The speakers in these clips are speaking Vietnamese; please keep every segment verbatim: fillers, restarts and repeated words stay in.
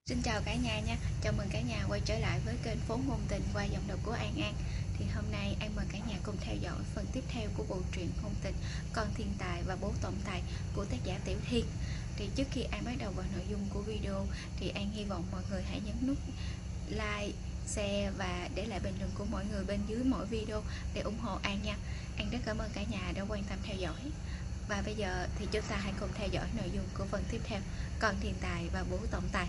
Xin chào cả nhà nha, chào mừng cả nhà quay trở lại với kênh Phố Ngôn Tình qua giọng đọc của An An. Thì hôm nay An mời cả nhà cùng theo dõi phần tiếp theo của bộ truyện ngôn tình Con Thiên Tài và Bố Tổng Tài của tác giả Tiểu Thiên. Thì trước khi An bắt đầu vào nội dung của video thì An hy vọng mọi người hãy nhấn nút like, share và để lại bình luận của mọi người bên dưới mỗi video để ủng hộ An nha. An rất cảm ơn cả nhà đã quan tâm theo dõi. Và bây giờ thì chúng ta hãy cùng theo dõi nội dung của phần tiếp theo, Con Thiên Tài và Bố Tổng Tài.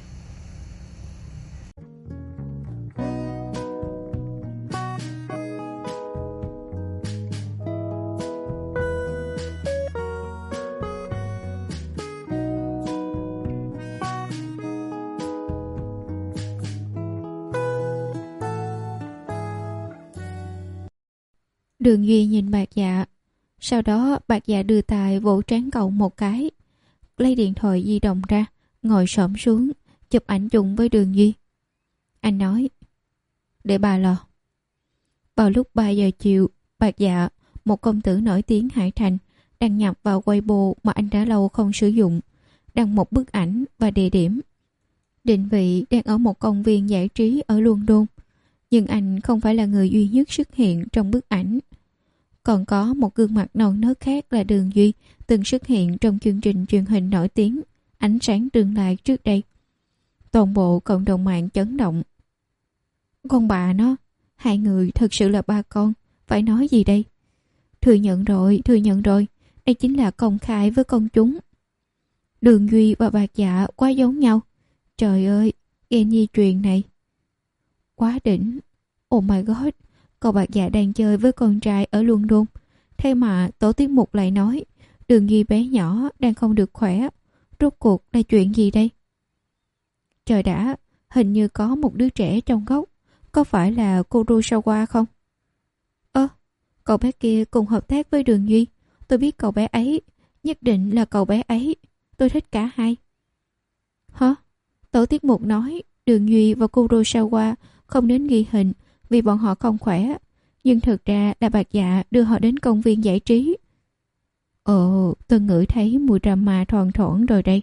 Đường Duy nhìn Bạc Dạ, sau đó Bạc Dạ đưa tay vỗ trán cậu một cái, lấy điện thoại di động ra, ngồi xổm xuống, chụp ảnh chung với Đường Duy. Anh nói, để bà lo. Vào lúc ba giờ chiều, Bạc Dạ, một công tử nổi tiếng Hải Thành, đăng nhập vào Weibo mà anh đã lâu không sử dụng, đăng một bức ảnh và địa điểm. Định vị đang ở một công viên giải trí ở London, nhưng anh không phải là người duy nhất xuất hiện trong bức ảnh. Còn có một gương mặt non nớt khác là Đường Duy, từng xuất hiện trong chương trình truyền hình nổi tiếng Ánh Sáng Tương Lai trước đây. Toàn bộ cộng đồng mạng chấn động. Con bà nó, hai người thật sự là ba con, phải nói gì đây? Thừa nhận rồi, thừa nhận rồi, đây chính là công khai với công chúng. Đường Duy và Bạc Dạ quá giống nhau. Trời ơi, ghen di truyền này. Quá đỉnh. Oh my god, cậu Bạc Dạ đang chơi với con trai ở London. Thế mà tổ tiết mục lại nói Đường Duy bé nhỏ đang không được khỏe. Rốt cuộc là chuyện gì đây? Trời đã, hình như có một đứa trẻ trong góc. Có phải là Kurosawa không? Ơ, cậu bé kia cùng hợp tác với Đường Duy. Tôi biết cậu bé ấy, nhất định là cậu bé ấy. Tôi thích cả hai. Hả? Tổ tiết mục nói Đường Duy và Kurosawa không đến ghi hình vì bọn họ không khỏe, nhưng thực ra là Bạc Dạ đưa họ đến công viên giải trí. Ồ, tôi ngửi thấy mùi drama thoang thoảng rồi đây.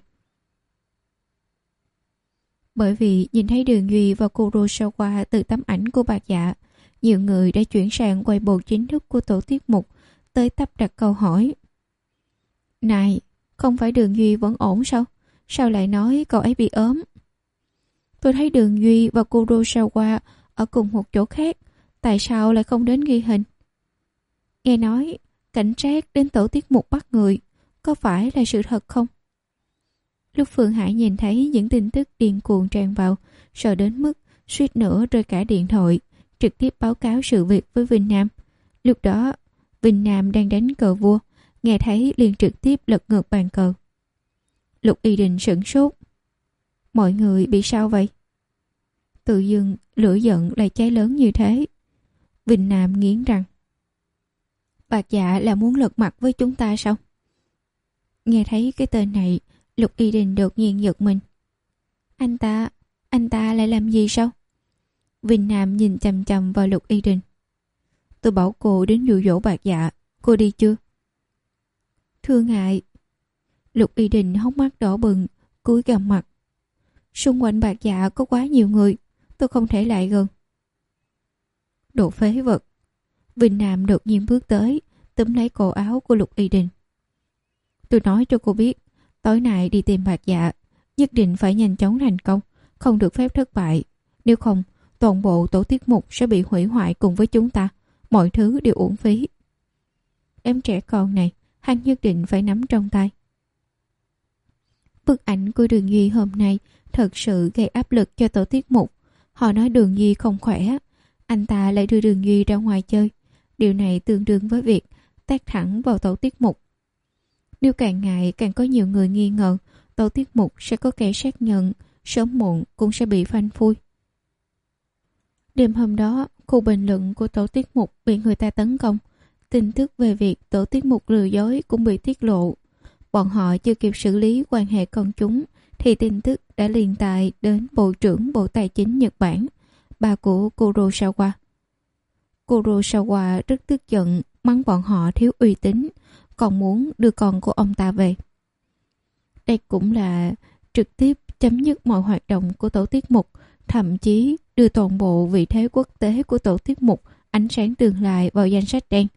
Bởi vì nhìn thấy Đường Duy và Kurosawa từ tấm ảnh của Bạc Dạ, nhiều người đã chuyển sang Weibo chính thức của tổ tiết mục, tới tấp đặt câu hỏi. Này, không phải Đường Duy vẫn ổn sao? Sao lại nói cậu ấy bị ốm? Tôi thấy Đường Duy và Kurosawa ở cùng một chỗ khác, tại sao lại không đến ghi hình? Nghe nói cảnh sát đến tổ tiết mục bắt người, có phải là sự thật không? Lúc Phương Hải nhìn thấy những tin tức điên cuồng tràn vào, sợ đến mức suýt nữa rơi cả điện thoại, trực tiếp báo cáo sự việc với Vinh Nam. Lúc đó Vinh Nam đang đánh cờ vua, nghe thấy liền trực tiếp lật ngược bàn cờ. Lục Y Đình sửng sốt. Mọi người bị sao vậy? Tự dưng lửa giận lại cháy lớn như thế. Vinh Nam nghiến răng. Bạc Dạ là muốn lật mặt với chúng ta sao? Nghe thấy cái tên này, Lục Y Đình đột nhiên giật mình. Anh ta, anh ta lại làm gì sao? Vinh Nam nhìn chằm chằm vào Lục Y Đình. Tôi bảo cô đến dụ dỗ Bạc Dạ, cô đi chưa? Thưa ngài. Lục Y Đình hốc mắt đỏ bừng, cúi gằm mặt. Xung quanh Bạc Dạ có quá nhiều người, tôi không thể lại gần. Đồ phế vật. Vinh Nam đột nhiên bước tới, túm lấy cổ áo của Lục Y Đình. Tôi nói cho cô biết, tối nay đi tìm Bạc Dạ, nhất định phải nhanh chóng thành công, không được phép thất bại. Nếu không, toàn bộ tổ tiết mục sẽ bị hủy hoại cùng với chúng ta, mọi thứ đều uổng phí. Em trẻ con này, hắn nhất định phải nắm trong tay. Bức ảnh của Đường Duy hôm nay thật sự gây áp lực cho tổ tiết mục. Họ nói Đường Duy không khỏe, anh ta lại đưa Đường Duy ra ngoài chơi. Điều này tương đương với việc tác thẳng vào tổ tiết mục. Nếu càng ngày càng có nhiều người nghi ngờ, tổ tiết mục sẽ có kẻ xác nhận, sớm muộn cũng sẽ bị phanh phui. Đêm hôm đó, khu bình luận của tổ tiết mục bị người ta tấn công. Tin tức về việc tổ tiết mục lừa dối cũng bị tiết lộ. Bọn họ chưa kịp xử lý quan hệ công chúng thì tin tức đã liên tài đến Bộ trưởng Bộ Tài chính Nhật Bản, bà của Kurosawa. Kurosawa rất tức giận, mắng bọn họ thiếu uy tín, còn muốn đưa con của ông ta về. Đây cũng là trực tiếp chấm dứt mọi hoạt động của tổ tiết mục, thậm chí đưa toàn bộ vị thế quốc tế của tổ tiết mục Ánh Sáng Tương Lai vào danh sách đen.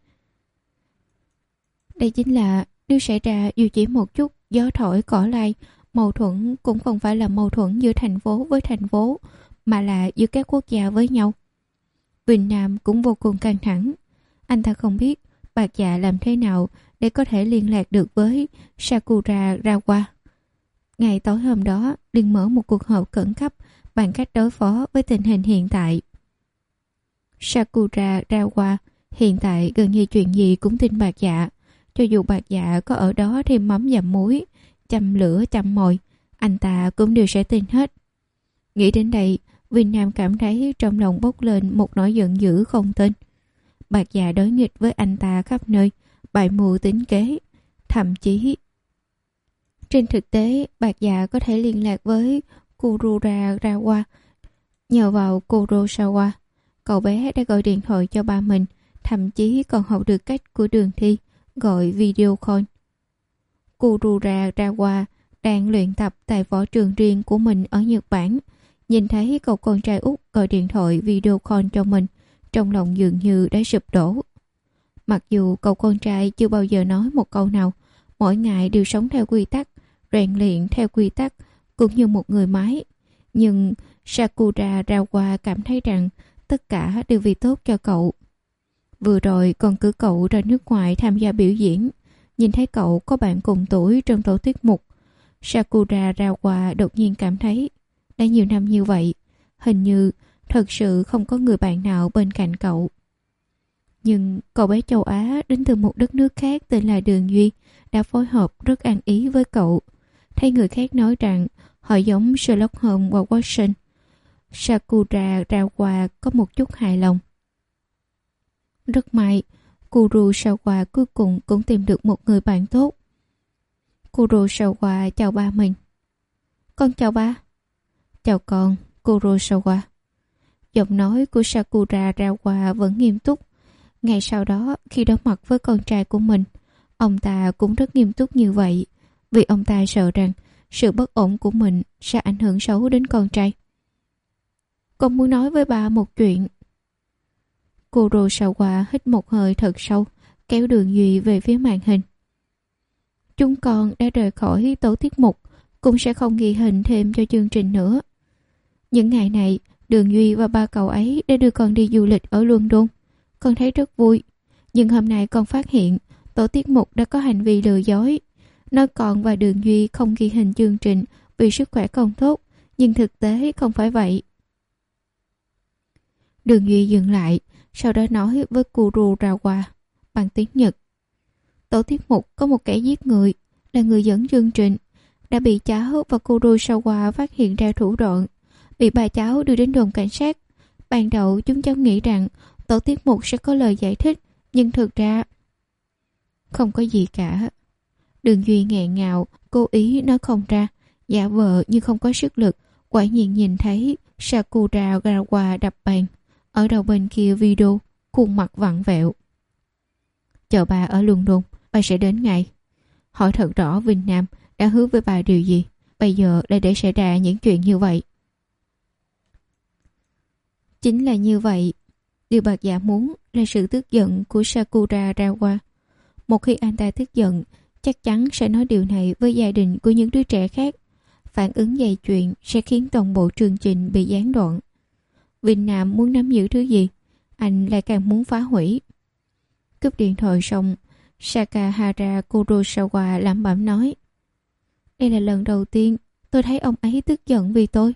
Đây chính là điều xảy ra dù chỉ một chút gió thổi cỏ lay. Mâu thuẫn cũng không phải là mâu thuẫn giữa thành phố với thành phố, mà là giữa các quốc gia với nhau. Vinh Nam cũng vô cùng căng thẳng. Anh ta không biết Bạc Dạ làm thế nào để có thể liên lạc được với Sakura Rawa. Ngày tối hôm đó, liền mở một cuộc họp khẩn cấp bằng cách đối phó với tình hình hiện tại. Sakura Rawa hiện tại gần như chuyện gì cũng tin Bạc Dạ. Cho dù Bạc Dạ có ở đó thêm mắm dặm muối, châm lửa châm mồi, anh ta cũng đều sẽ tin hết. Nghĩ đến đây, Vinh Nam cảm thấy trong lòng bốc lên một nỗi giận dữ không tên. Bạc Dạ đối nghịch với anh ta khắp nơi, bày mưu tính kế, thậm chí trên thực tế Bạc Dạ có thể liên lạc với Kurura Rawa nhờ vào Kurosawa. Cậu bé đã gọi điện thoại cho ba mình, thậm chí còn học được cách của Đường Thi gọi video call. Kurura Rawa đang luyện tập tại võ trường riêng của mình ở Nhật Bản, nhìn thấy cậu con trai út gọi điện thoại video call cho mình, trong lòng dường như đã sụp đổ. Mặc dù cậu con trai chưa bao giờ nói một câu nào, mỗi ngày đều sống theo quy tắc, rèn luyện theo quy tắc, cũng như một người máy, nhưng Sakura Rawa cảm thấy rằng tất cả đều vì tốt cho cậu. Vừa rồi còn cử cậu ra nước ngoài tham gia biểu diễn, nhìn thấy cậu có bạn cùng tuổi trong tổ tiết mục, Sakura Rawa đột nhiên cảm thấy đã nhiều năm như vậy, hình như thật sự không có người bạn nào bên cạnh cậu. Nhưng cậu bé châu Á đến từ một đất nước khác tên là Đường Duy đã phối hợp rất ăn ý với cậu. Thấy người khác nói rằng họ giống Sherlock Holmes và Watson, Sakura Rawa có một chút hài lòng. Rất may, Kurosawa cuối cùng cũng tìm được một người bạn tốt. Kurosawa chào ba mình. Con chào ba. Chào con, Kurosawa. Giọng nói của Sakura Rawa vẫn nghiêm túc. Ngày sau đó, khi đối mặt với con trai của mình, ông ta cũng rất nghiêm túc như vậy, vì ông ta sợ rằng sự bất ổn của mình sẽ ảnh hưởng xấu đến con trai. Con muốn nói với ba một chuyện. Kurosawa hít một hơi thật sâu, kéo Đường Duy về phía màn hình. Chúng con đã rời khỏi tổ tiết mục, cũng sẽ không ghi hình thêm cho chương trình nữa. Những ngày này, Đường Duy và ba cậu ấy đã đưa con đi du lịch ở London. Con thấy rất vui. Nhưng hôm nay con phát hiện tổ tiết mục đã có hành vi lừa dối. Nói con và Đường Duy không ghi hình chương trình vì sức khỏe không tốt, nhưng thực tế không phải vậy. Đường Duy dừng lại, sau đó nói với Kurosawa bằng tiếng Nhật. Tổ tiết mục có một kẻ giết người, là người dẫn chương trình, đã bị cháu và Kurosawa phát hiện ra thủ đoạn, bị bà cháu đưa đến đồn cảnh sát. Ban đầu chúng cháu nghĩ rằng tổ tiết mục sẽ có lời giải thích, nhưng thực ra không có gì cả. Đường Duy nghẹn ngào, cố ý nói không ra, giả vờ như không có sức lực. Quả nhiên nhìn thấy Sakura Rawa đập bàn ở đầu bên kia video, khuôn mặt vặn vẹo. Chờ bà ở London, bà sẽ đến ngay. Hỏi thật rõ Vinh Nam đã hứa với bà điều gì, bây giờ lại để xảy ra những chuyện như vậy. Chính là như vậy. Điều Bạc Dạ muốn là sự tức giận của Sakura Rawa. Một khi anh ta tức giận, chắc chắn sẽ nói điều này với gia đình của những đứa trẻ khác. Phản ứng dây chuyện sẽ khiến toàn bộ chương trình bị gián đoạn. Vinh Nam muốn nắm giữ thứ gì, anh lại càng muốn phá hủy. Cúp điện thoại xong, Sakahara Kurosawa lẩm bẩm nói: Đây là lần đầu tiên tôi thấy ông ấy tức giận vì tôi.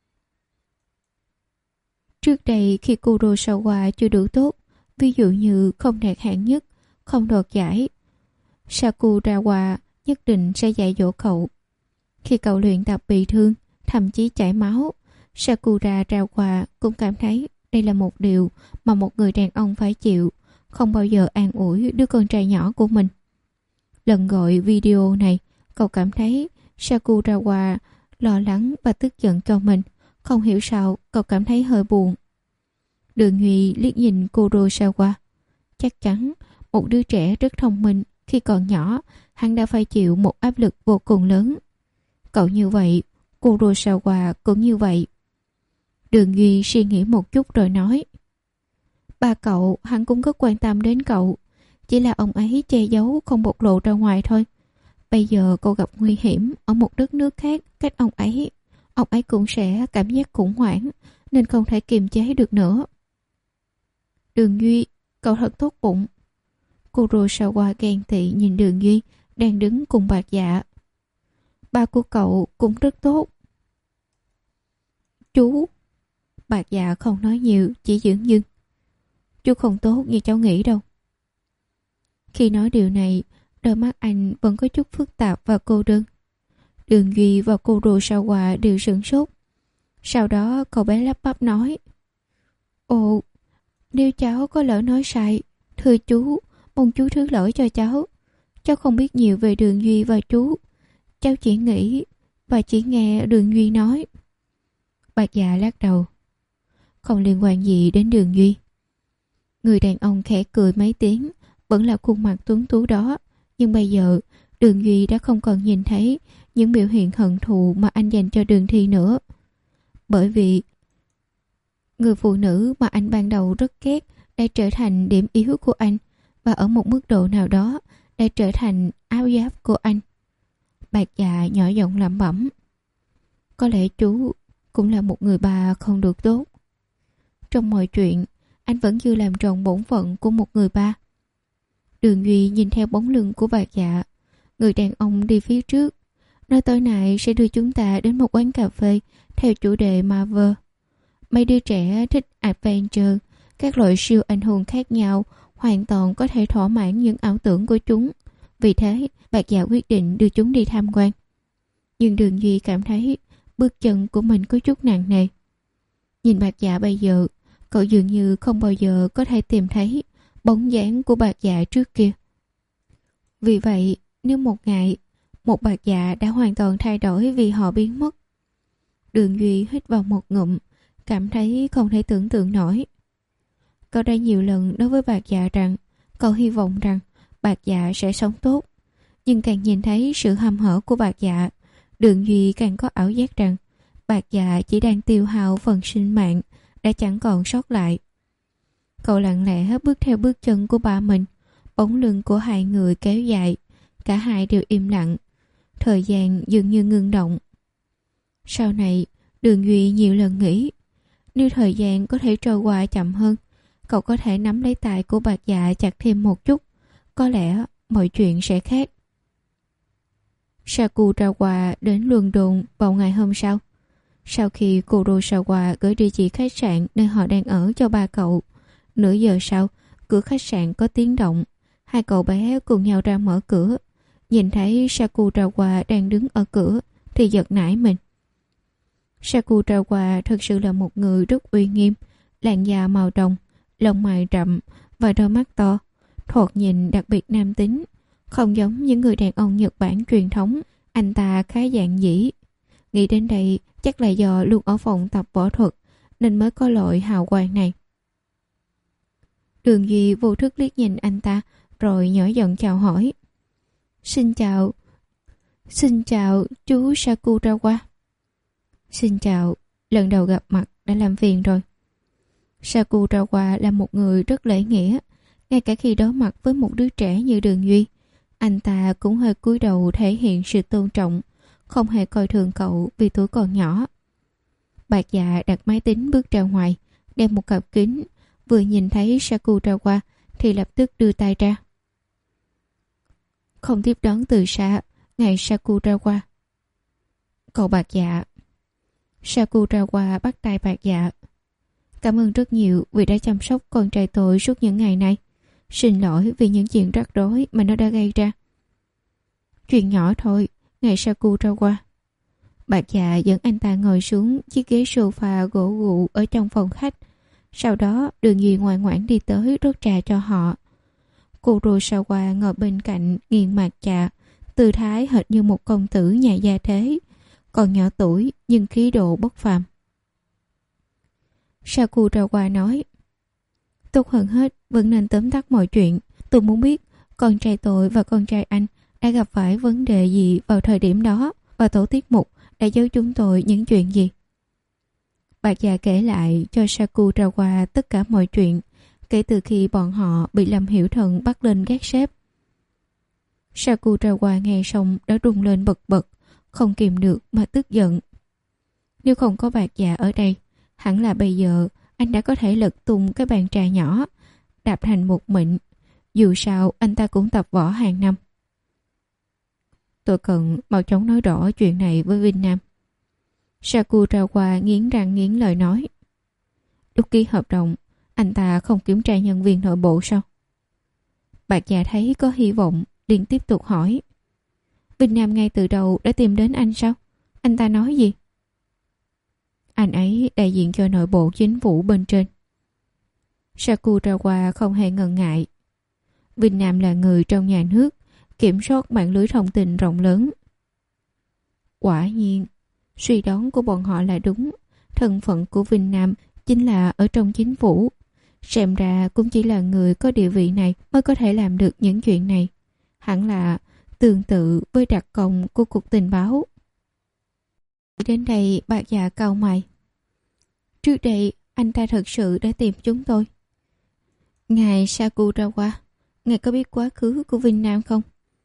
Trước đây khi Kurosawa chưa đủ tốt, ví dụ như không đạt hạng nhất, không đoạt giải, Sakurawa nhất định sẽ dạy dỗ cậu. Khi cậu luyện tập bị thương, thậm chí chảy máu, Sakura Rawa cũng cảm thấy đây là một điều mà một người đàn ông phải chịu, không bao giờ an ủi đứa con trai nhỏ của mình. Lần gọi video này, cậu cảm thấy Sakurawa lo lắng và tức giận cho mình. Không hiểu sao cậu cảm thấy hơi buồn. Đường Huy liếc nhìn Kurosawa. Chắc chắn một đứa trẻ rất thông minh, khi còn nhỏ hắn đã phải chịu một áp lực vô cùng lớn. Cậu như vậy, Kurosawa cũng như vậy. Đường Duy suy nghĩ một chút rồi nói: Ba cậu hắn cũng rất quan tâm đến cậu, chỉ là ông ấy che giấu không bộc lộ ra ngoài thôi. Bây giờ cậu gặp nguy hiểm ở một đất nước khác cách ông ấy, ông ấy cũng sẽ cảm giác khủng hoảng nên không thể kiềm chế được nữa. Đường Duy, cậu thật tốt bụng. Kurosawa ghen tị nhìn Đường Duy đang đứng cùng Bạc Dạ. Ba của cậu cũng rất tốt. Chú. Bạc Dạ không nói nhiều, chỉ dưỡng dưng. Chú không tốt như cháu nghĩ đâu. Khi nói điều này, đôi mắt anh vẫn có chút phức tạp và cô đơn. Đường Duy và Kurosawa đều sửng sốt. Sau đó cậu bé lắp bắp nói: Ồ, nếu cháu có lỡ nói sai, thưa chú, mong chú thứ lỗi cho cháu. Cháu không biết nhiều về Đường Duy và chú. Cháu chỉ nghĩ và chỉ nghe Đường Duy nói. Bạc Dạ lắc đầu. Không liên quan gì đến Đường Duy. Người đàn ông khẽ cười mấy tiếng, vẫn là khuôn mặt tuấn tú đó. Nhưng bây giờ, Đường Duy đã không còn nhìn thấy những biểu hiện hận thù mà anh dành cho Đường Thi nữa. Bởi vì người phụ nữ mà anh ban đầu rất ghét đã trở thành điểm yếu của anh, và ở một mức độ nào đó đã trở thành áo giáp của anh. Bạc Dạ nhỏ giọng lẩm bẩm. Có lẽ chú cũng là một người ba không được tốt. Trong mọi chuyện, anh vẫn chưa làm tròn bổn phận của một người ba. Đường Duy nhìn theo bóng lưng của Bạc Dạ. Người đàn ông đi phía trước, nói tối nay sẽ đưa chúng ta đến một quán cà phê theo chủ đề Marvel. Mấy đứa trẻ thích adventure, các loại siêu anh hùng khác nhau hoàn toàn có thể thỏa mãn những ảo tưởng của chúng. Vì thế, Bạc Dạ quyết định đưa chúng đi tham quan. Nhưng Đường Duy cảm thấy bước chân của mình có chút nặng nề. Nhìn Bạc Dạ bây giờ, cậu dường như không bao giờ có thể tìm thấy bóng dáng của Bạc Dạ trước kia. Vì vậy, nếu một ngày, một Bạc Dạ đã hoàn toàn thay đổi vì họ biến mất. Đường Duy hít vào một ngụm, cảm thấy không thể tưởng tượng nổi. Cậu đã nhiều lần nói với Bạc Dạ rằng cậu hy vọng rằng Bạc Dạ sẽ sống tốt. Nhưng càng nhìn thấy sự hăm hở của Bạc Dạ, Đường Duy càng có ảo giác rằng Bạc Dạ chỉ đang tiêu hao phần sinh mạng đã chẳng còn sót lại. Cậu lặng lẽ bước theo bước chân của ba mình. Bóng lưng của hai người kéo dài, cả hai đều im lặng. Thời gian dường như ngưng động. Sau này, Đường Duy nhiều lần nghĩ, nếu thời gian có thể trôi qua chậm hơn, cậu có thể nắm lấy tay của Bạc Dạ chặt thêm một chút, có lẽ mọi chuyện sẽ khác. Sakurawa đến London vào ngày hôm sau. Sau khi Kurosawa gửi địa chỉ khách sạn nơi họ đang ở cho ba cậu, nửa giờ sau, cửa khách sạn có tiếng động. Hai cậu bé cùng nhau ra mở cửa. Nhìn thấy Sakurawa đang đứng ở cửa thì giật nảy mình. Sakurawa thực sự là một người rất uy nghiêm, làn da màu đồng, lông mày rậm và đôi mắt to, thoạt nhìn đặc biệt nam tính. Không giống những người đàn ông Nhật Bản truyền thống, anh ta khá dạn dĩ. Nghĩ đến đây, chắc là do luôn ở phòng tập võ thuật nên mới có loại hào quang này. Đường Duy vô thức liếc nhìn anh ta rồi nhỏ giọng chào hỏi. Xin chào. Xin chào chú Sakurawa. Xin chào, lần đầu gặp mặt đã làm phiền rồi. Sakurawa là một người rất lễ nghĩa. Ngay cả khi đối mặt với một đứa trẻ như Đường Duy, anh ta cũng hơi cúi đầu thể hiện sự tôn trọng, không hề coi thường cậu vì tuổi còn nhỏ. Bạc Dạ đặt máy tính bước ra ngoài, đem một cặp kính, vừa nhìn thấy Sakurawa thì lập tức đưa tay ra. Không tiếp đón từ xa, ngài Sakurawa. Cậu Bạc Dạ. Sakurawa bắt tay Bạc Dạ. Cảm ơn rất nhiều vì đã chăm sóc con trai tôi suốt những ngày nay. Xin lỗi vì những chuyện rắc rối mà nó đã gây ra. Chuyện nhỏ thôi, ngài Sakurawa. Bạc Dạ dẫn anh ta ngồi xuống chiếc ghế sofa gỗ gụ ở trong phòng khách. Sau đó Đường Duy ngoan ngoãn đi tới rót trà cho họ. Kurosawa ngồi bên cạnh nghiền mặt trà, tư thái hệt như một công tử nhà gia thế, còn nhỏ tuổi nhưng khí độ bất phàm. Sakurawa nói, tốt hơn hết vẫn nên tóm tắt mọi chuyện. Tôi muốn biết con trai tôi và con trai anh đã gặp phải vấn đề gì vào thời điểm đó, và tổ tiết mục đã giấu chúng tôi những chuyện gì? Bạc già kể lại cho Sakurawa tất cả mọi chuyện kể từ khi bọn họ bị Lâm Hiểu Thần bắt lên gác xếp. Sakurawa nghe xong đã rung lên bật bật, không kìm được mà tức giận. Nếu không có bạc già ở đây, hẳn là bây giờ anh đã có thể lật tung cái bàn trà nhỏ, đạp thành một mịn. Dù sao anh ta cũng tập võ hàng năm. Tôi cần mau chóng nói rõ chuyện này với Vinh Nam. Sakurawa nghiến răng nghiến lời nói. Lúc ký hợp đồng, anh ta không kiểm tra nhân viên nội bộ sao? Bạc già thấy có hy vọng, liền tiếp tục hỏi. Vinh Nam ngay từ đầu đã tìm đến anh sao? Anh ta nói gì? Anh ấy đại diện cho nội bộ chính phủ bên trên. Sakurawa không hề ngần ngại. Vinh Nam là người trong nhà nước, kiểm soát mạng lưới thông tin rộng lớn. Quả nhiên, suy đoán của bọn họ là đúng. Thân phận của Vinh Nam chính là ở trong chính phủ. Xem ra cũng chỉ là người có địa vị này mới có thể làm được những chuyện này. Hẳn là tương tự với đặc công của cục tình báo. Đến đây bạc già cau mày. Trước đây anh ta thật sự đã tìm chúng tôi. Ngài Sakurawa, ngài có biết quá khứ của Vinh Nam không?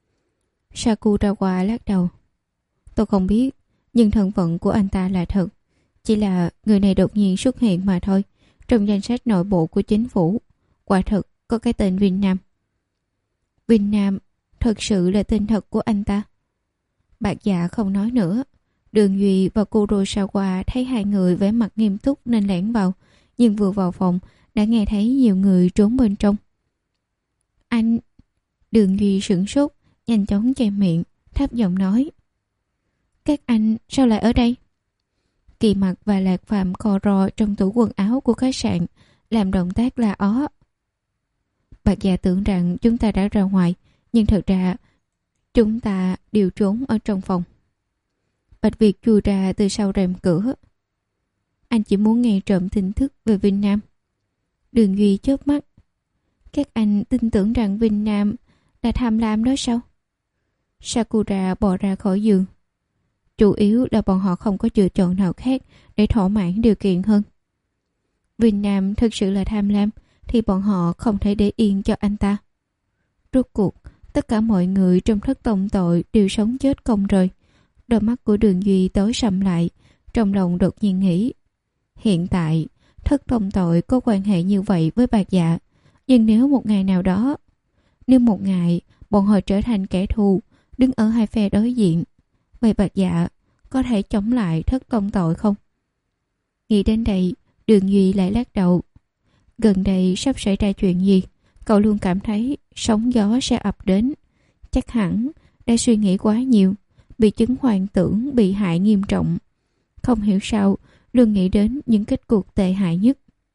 Sakurawa lắc đầu. Tôi không biết, nhưng thân phận của anh ta là thật. Chỉ là người này đột nhiên xuất hiện mà thôi. Trong danh sách nội bộ của chính phủ, quả thật có cái tên Vinh Nam. Vinh Nam thật sự là tên thật của anh ta. Bạc dạ không nói nữa. Đường Duy và Kurosawa thấy hai người vẻ mặt nghiêm túc nên lẻn vào, nhưng vừa vào phòng đã nghe thấy nhiều người trốn bên trong. Anh... Đường Duy sửng sốt, nhanh chóng che miệng, thấp giọng nói. Các anh sao lại ở đây? Kỳ Mặc và Lạc Phạm co ro trong tủ quần áo của khách sạn, làm động tác la ó. Bạc già tưởng rằng chúng ta đã ra ngoài, nhưng thật ra chúng ta đều trốn ở trong phòng. Bạch Việt chui ra từ sau rèm cửa. Anh chỉ muốn nghe trộm tin tức về Vinh Nam. Đường Duy chớp mắt. Các anh tin tưởng rằng Vinh Nam là tham lam đó sao? Sakura bò ra khỏi giường. Chủ yếu là bọn họ không có lựa chọn nào khác để thỏa mãn điều kiện hơn. Vinh Nam thực sự là tham lam thì bọn họ không thể để yên cho anh ta. Rốt cuộc, tất cả mọi người trong thất tông tội đều sống chết không rời. Đôi mắt của Đường Duy tối sầm lại, trong lòng đột nhiên nghĩ. Hiện tại, thất tông tội có quan hệ như vậy với bạc dạ. Nhưng nếu một ngày nào đó, nếu một ngày bọn họ trở thành kẻ thù, đứng ở hai phe đối diện, vậy bạc dạ có thể chống lại thất tông tội không? Nghĩ đến đây, Đường Duy lại lắc đầu. Gần đây sắp xảy ra chuyện gì? Cậu luôn cảm thấy sóng gió sẽ ập đến. Chắc hẳn đã suy nghĩ quá nhiều, bị chứng hoang tưởng bị hại nghiêm trọng. Không hiểu sao luôn nghĩ đến những kết cục tệ hại nhất.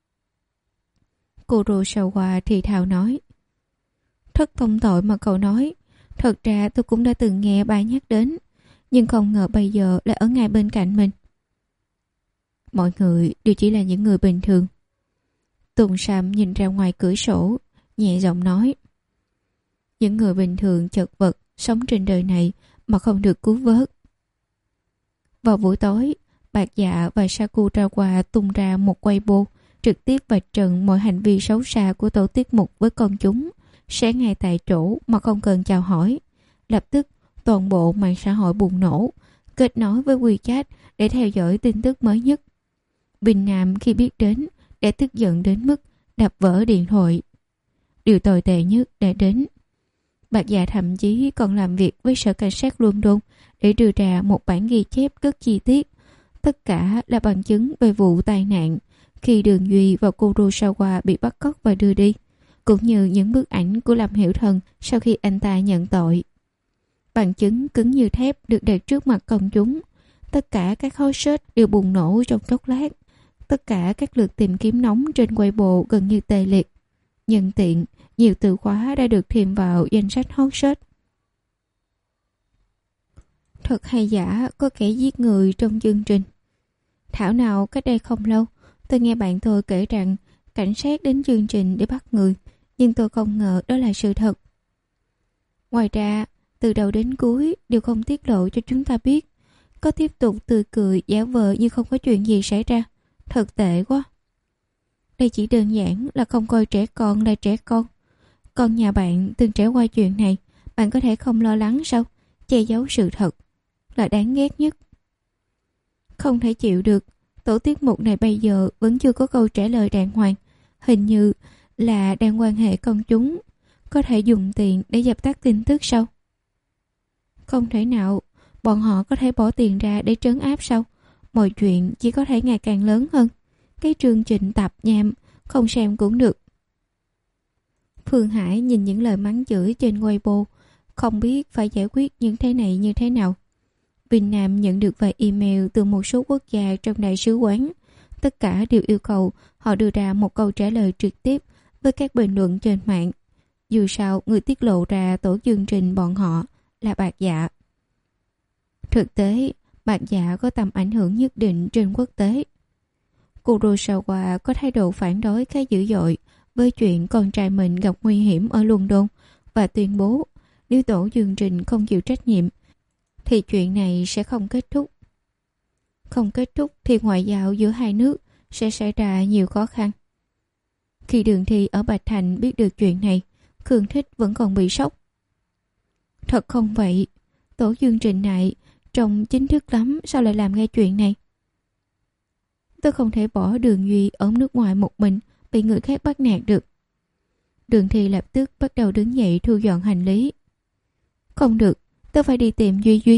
Kurosawa thì thào nói. Thất tông tội mà cậu nói, thật ra tôi cũng đã từng nghe bà nhắc đến, nhưng không ngờ bây giờ lại ở ngay bên cạnh mình. Mọi người đều chỉ là những người bình thường. Tùng Sam nhìn ra ngoài cửa sổ, nhẹ giọng nói. Những người bình thường chật vật sống trên đời này mà không được cứu vớt. Vào buổi tối, Bạc Dạ và Sakurawa tung ra một Weibo trực tiếp vạch trần mọi hành vi xấu xa của tổ tiết mục với công chúng, sẽ ngay tại chỗ mà không cần chào hỏi. Lập tức, toàn bộ mạng xã hội bùng nổ, kết nối với WeChat để theo dõi tin tức mới nhất. Vinh Nam khi biết đến đã tức giận đến mức đập vỡ điện thoại. Điều tồi tệ nhất đã đến. Bạc Dạ thậm chí còn làm việc với sở cảnh sát London để đưa ra một bản ghi chép rất chi tiết. Tất cả là bằng chứng về vụ tai nạn khi Đường Duy và Kurosawa bị bắt cóc và đưa đi, cũng như những bức ảnh của Lâm Hiểu Thần sau khi anh ta nhận tội. Bằng chứng cứng như thép được đặt trước mặt công chúng. Tất cả các hot search đều bùng nổ trong chốc lát. Tất cả các lượt tìm kiếm nóng trên Weibo gần như tê liệt. Nhân tiện, nhiều từ khóa đã được thêm vào danh sách hot search. Thật hay giả có kẻ giết người trong chương trình. Thảo nào cách đây không lâu, tôi nghe bạn tôi kể rằng cảnh sát đến chương trình để bắt người, nhưng tôi không ngờ đó là sự thật. Ngoài ra, từ đầu đến cuối đều không tiết lộ cho chúng ta biết có tiếp tục tươi cười giả vờ như không có chuyện gì xảy ra. Thật tệ quá. Đây chỉ đơn giản là không coi trẻ con là trẻ con. Con nhà bạn từng trải qua chuyện này, bạn có thể không lo lắng sao? Che giấu sự thật là đáng ghét nhất. Không thể chịu được. Tổ tiết mục này bây giờ vẫn chưa có câu trả lời đàng hoàng. Hình như là đang quan hệ công chúng. Có thể dùng tiền để dập tắt tin tức sao? Không thể nào. Bọn họ có thể bỏ tiền ra để trấn áp sao? Mọi chuyện chỉ có thể ngày càng lớn hơn. Cái chương trình tạp nham không xem cũng được. Phương Hải nhìn những lời mắng chửi trên Weibo, không biết phải giải quyết những thế này như thế nào. Vinh Nam nhận được vài email từ một số quốc gia trong đại sứ quán. Tất cả đều yêu cầu họ đưa ra một câu trả lời trực tiếp với các bình luận trên mạng. Dù sao, người tiết lộ ra tổ chương trình bọn họ là Bạc Dạ. Thực tế, Bạc Dạ có tầm ảnh hưởng nhất định trên quốc tế. Kurosawa có thái độ phản đối khá dữ dội với chuyện con trai mình gặp nguy hiểm ở London và tuyên bố nếu tổ chương trình không chịu trách nhiệm thì chuyện này sẽ không kết thúc. Không kết thúc thì ngoại giao giữa hai nước sẽ xảy ra nhiều khó khăn. Khi Đường Thi ở Bạch Thành biết được chuyện này, Khương Thích vẫn còn bị sốc. Thật không vậy, tổ chương trình này trông chính thức lắm, sao lại làm ngay chuyện này? Tôi không thể bỏ Đường Duy ở nước ngoài một mình, bị người khác bắt nạt được. Đường Thi lập tức bắt đầu đứng dậy thu dọn hành lý. Không được, tôi phải đi tìm Duy Duy.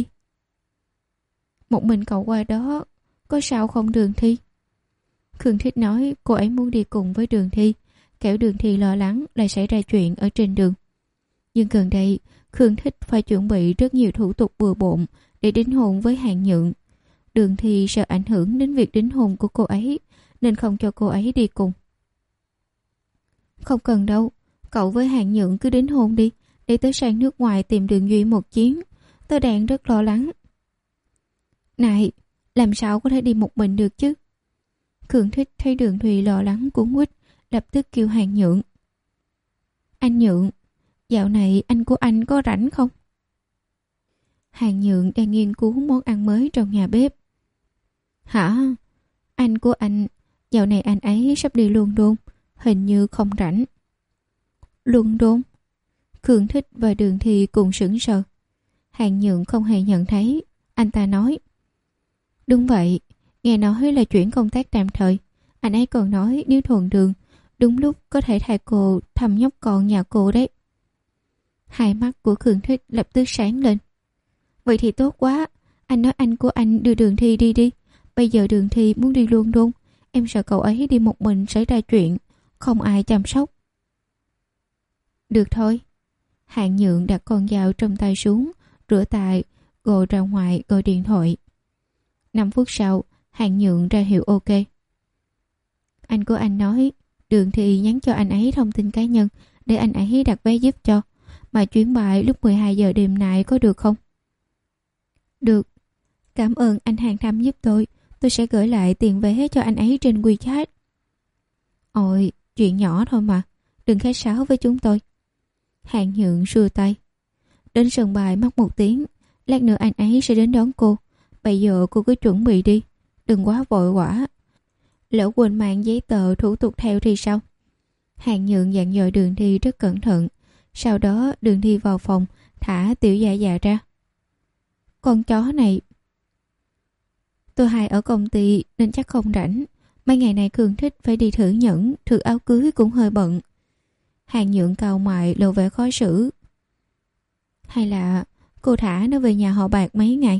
Một mình cậu qua đó, có sao không Đường Thi? Khương Thích nói cô ấy muốn đi cùng với Đường Thi, kẻo Đường Thi lo lắng lại xảy ra chuyện ở trên đường. Nhưng gần đây, Khương Thích phải chuẩn bị rất nhiều thủ tục bừa bộn để đính hôn với Hàn Nhượng. Đường Thi sợ ảnh hưởng đến việc đính hôn của cô ấy, nên không cho cô ấy đi cùng. Không cần đâu, cậu với Hàn Nhượng cứ đính hôn đi, để tớ sang nước ngoài tìm Đường Duy một chuyến. Tớ đang rất lo lắng. Này, làm sao có thể đi một mình được chứ? Khương Thích thấy Đường Thùy lo lắng cuống quýt, lập tức kêu Hàn Nhượng. Anh Nhượng, dạo này anh của anh có rảnh không? Hàn Nhượng đang nghiên cứu món ăn mới trong nhà bếp. Hả? Anh của anh, dạo này anh ấy sắp đi London, hình như không rảnh. London? Khương Thích và Đường Thi cùng sững sờ. Hàn Nhượng không hề nhận thấy. Anh ta nói. Đúng vậy, nghe nói là chuyển công tác tạm thời. Anh ấy còn nói nếu thuận đường, đúng lúc có thể thay cô thăm nhóc con nhà cô đấy. Hai mắt của Khương Thích lập tức sáng lên. Vậy thì tốt quá. Anh nói anh của anh đưa Đường Thi đi đi. Bây giờ Đường Thi muốn đi London. Em sợ cậu ấy đi một mình xảy ra chuyện, không ai chăm sóc. Được thôi. Hàn Nhượng đặt con dao trong tay xuống, rửa tay, rồi ra ngoài gọi điện thoại. Năm phút sau, Hàn Nhượng ra hiệu ok. Anh của anh nói Đường Thi nhắn cho anh ấy thông tin cá nhân để anh ấy đặt vé giúp cho, mà chuyến bay lúc mười hai giờ đêm nay có được không? Được. Cảm ơn anh Hàn thăm giúp tôi. Tôi sẽ gửi lại tiền vé cho anh ấy trên WeChat. Ôi, chuyện nhỏ thôi mà. Đừng khách sáo với chúng tôi. Hàn Nhượng xua tay. Đến sân bay mất một tiếng. Lát nữa anh ấy sẽ đến đón cô. Bây giờ cô cứ chuẩn bị đi. Đừng quá vội vã. Lỡ quên mang giấy tờ thủ tục theo thì sao? Hàn Nhượng dặn dò Đường Thi rất cẩn thận. Sau đó Đường Thi vào phòng, thả Tiểu Dạ Dạ ra. Con chó này. Tôi hay ở công ty nên chắc không rảnh. Mấy ngày này Cường Thích phải đi thử nhẫn, thử áo cưới cũng hơi bận. Hàn Nhượng cau mày lộ vẻ khó xử. Hay là cô thả nó về nhà họ Bạc mấy ngày?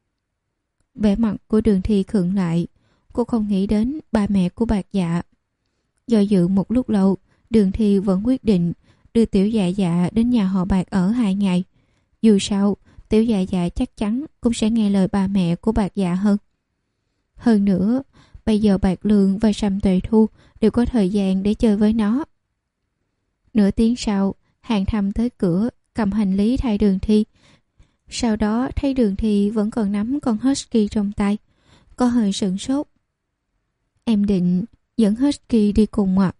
Vẻ mặt của Đường Thi khựng lại. Cô không nghĩ đến ba mẹ của Bạc Dạ. Do dự một lúc lâu, Đường Thi vẫn quyết định đưa Tiểu Dạ Dạ đến nhà họ Bạc ở hai ngày. Dù sao, Tiểu Dạ Dạ chắc chắn cũng sẽ nghe lời ba mẹ của Bạc Dạ hơn. Hơn nữa, bây giờ Bạc Lương và Sâm Tuệ Thu đều có thời gian để chơi với nó. Nửa tiếng sau, Hàng Thâm tới cửa cầm hành lý thay Đường Thi. Sau đó thấy Đường Thi vẫn còn nắm con Husky trong tay, có hơi sửng sốt. Em định dẫn Husky đi cùng ạ? À?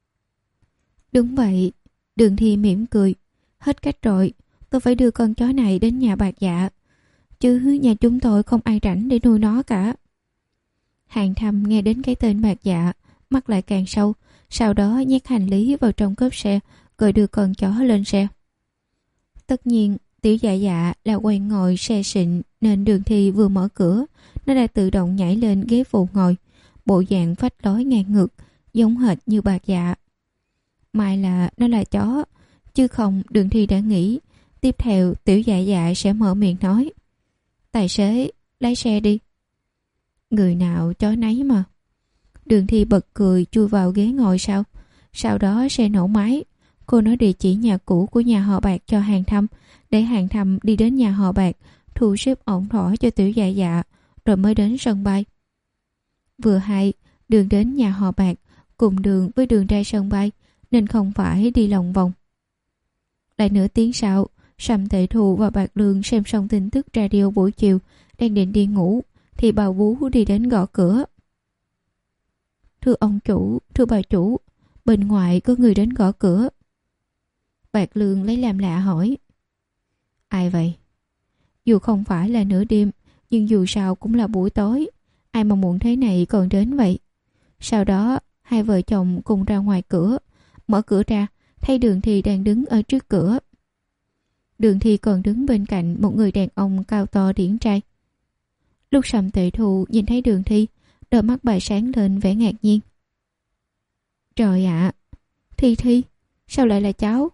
Đúng vậy. Đường Thi mỉm cười. Hết cách rồi, tôi phải đưa con chó này đến nhà Bạc Dạ. chứ nhà chúng tôi không ai rảnh để nuôi nó cả. Hàng Thâm nghe đến cái tên Bạc Dạ, mắt lại càng sâu, sau đó nhét hành lý vào trong cốp xe, rồi đưa con chó lên xe. Tất nhiên, Tiểu Dạ Dạ là quen ngồi xe xịn nên Đường Thi vừa mở cửa, nó đã tự động nhảy lên ghế phụ ngồi, bộ dạng phách lối ngang ngược, giống hệt như Bạc Dạ. May là nó là chó, chứ không Đường Thi đã nghĩ tiếp theo Tiểu Dạ Dạ sẽ mở miệng nói: "Tài xế, lái xe đi." Người nào chó nấy mà. Đường Thi bật cười chui vào ghế ngồi sau. Sau đó xe nổ máy. Cô nói địa chỉ nhà cũ của nhà họ Bạc cho Hàng Thâm, để Hàng Thâm đi đến nhà họ Bạc thu xếp ổn thỏa cho Tiểu Dạ Dạ, rồi mới đến sân bay. Vừa hay đường đến nhà họ Bạc cùng đường với đường ra sân bay, nên không phải đi lòng vòng. Lại nửa tiếng sau, Sầm Tệ Thù và Bạc Lương xem xong tin tức radio buổi chiều, đang định đi ngủ thì bà Vú đi đến gõ cửa. "Thưa ông chủ, thưa bà chủ, bên ngoài có người đến gõ cửa." Bạc Lương lấy làm lạ hỏi: "Ai vậy?" Dù không phải là nửa đêm, nhưng dù sao cũng là buổi tối, ai mà muộn thế này còn đến vậy. Sau đó hai vợ chồng cùng ra ngoài cửa, mở cửa ra thấy Đường Thi đang đứng ở trước cửa. Đường Thi còn đứng bên cạnh một người đàn ông cao to điển trai. Lúc Sầm Tệ Thù nhìn thấy Đường Thi, đôi mắt bà sáng lên vẻ ngạc nhiên. "Trời ạ, Thi Thi, sao lại là cháu?"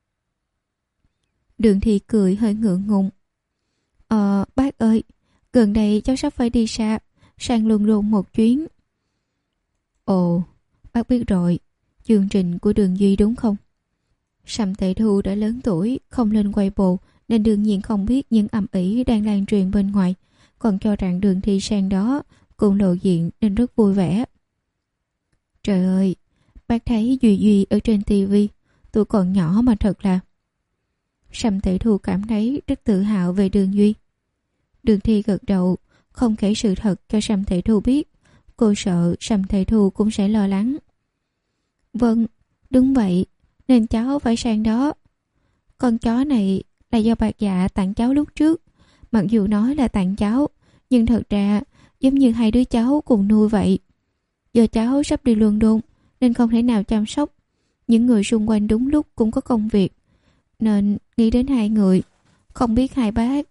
Đường Thi cười hơi ngượng ngùng. Ờ, bác ơi, gần đây cháu sắp phải đi xa, sang London một chuyến." "Ồ, bác biết rồi, chương trình của Đường Duy đúng không?" Sầm Tệ Thu đã lớn tuổi, không lên quay bộ, nên đương nhiên không biết những ầm ĩ đang lan truyền bên ngoài, còn cho rằng Đường Thi sang đó cùng lộ diện nên rất vui vẻ. "Trời ơi, bác thấy Duy Duy ở trên tivi, tuổi còn nhỏ mà thật là..." Sầm Tệ Thu cảm thấy rất tự hào về Đường Duy. Đường Thi gật đầu, không kể sự thật cho Sầm Tệ Thu biết. Cô sợ Sầm Tệ Thu cũng sẽ lo lắng. "Vâng, đúng vậy, nên cháu phải sang đó. Con chó này là do Bạc Dạ tặng cháu lúc trước. Mặc dù nói là tặng cháu, nhưng thật ra giống như hai đứa cháu cùng nuôi vậy. Giờ cháu sắp đi London nên không thể nào chăm sóc. Những người xung quanh đúng lúc cũng có công việc, nên nghĩ đến hai người, không biết hai bác..."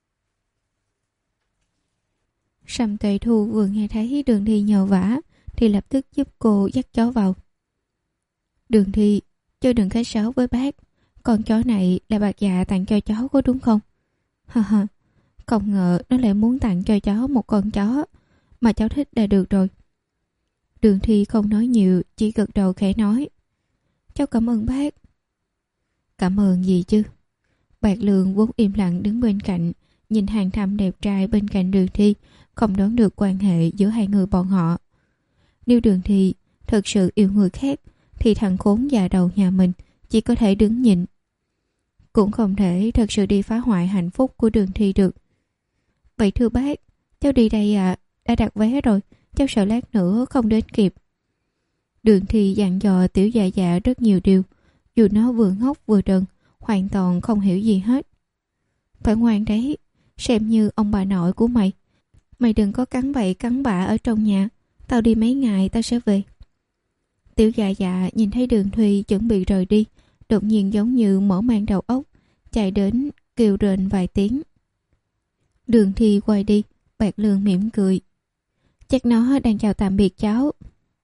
Sầm Tuệ Thu vừa nghe thấy Đường Thi nhờ vả thì lập tức giúp cô dắt chó vào. "Đường Thi, cháu đừng khách sáo với bác. Con chó này là Bạc Dạ tặng cho cháu có đúng không?" "Ha ha, không ngờ nó lại muốn tặng cho cháu một con chó mà cháu thích là được rồi." Đường Thi không nói nhiều, chỉ gật đầu khẽ nói: "Cháu cảm ơn bác." "Cảm ơn gì chứ?" Bạc Lương vốn im lặng đứng bên cạnh, nhìn Hàng Thâm đẹp trai bên cạnh Đường Thi, không đoán được quan hệ giữa hai người bọn họ. Nếu Đường Thi thật sự yêu người khác thì thằng khốn già đầu nhà mình chỉ có thể đứng nhìn, cũng không thể thật sự đi phá hoại hạnh phúc của Đường Thi được. "Vậy thưa bác, cháu đi đây ạ, à, đã đặt vé rồi, cháu sợ lát nữa không đến kịp." Đường Thi dặn dò Tiểu Dạ Dạ rất nhiều điều, dù nó vừa ngốc vừa đần, hoàn toàn không hiểu gì hết. "Phải ngoan đấy, xem như ông bà nội của mày. Mày đừng có cắn bậy cắn bạ ở trong nhà, tao đi mấy ngày tao sẽ về." Tiểu Dạ Dạ nhìn thấy Đường Thi chuẩn bị rời đi, đột nhiên giống như mở mang đầu óc, chạy đến kêu rên vài tiếng. Đường Thi quay đi, Bạc Lương mỉm cười: "Chắc nó đang chào tạm biệt cháu."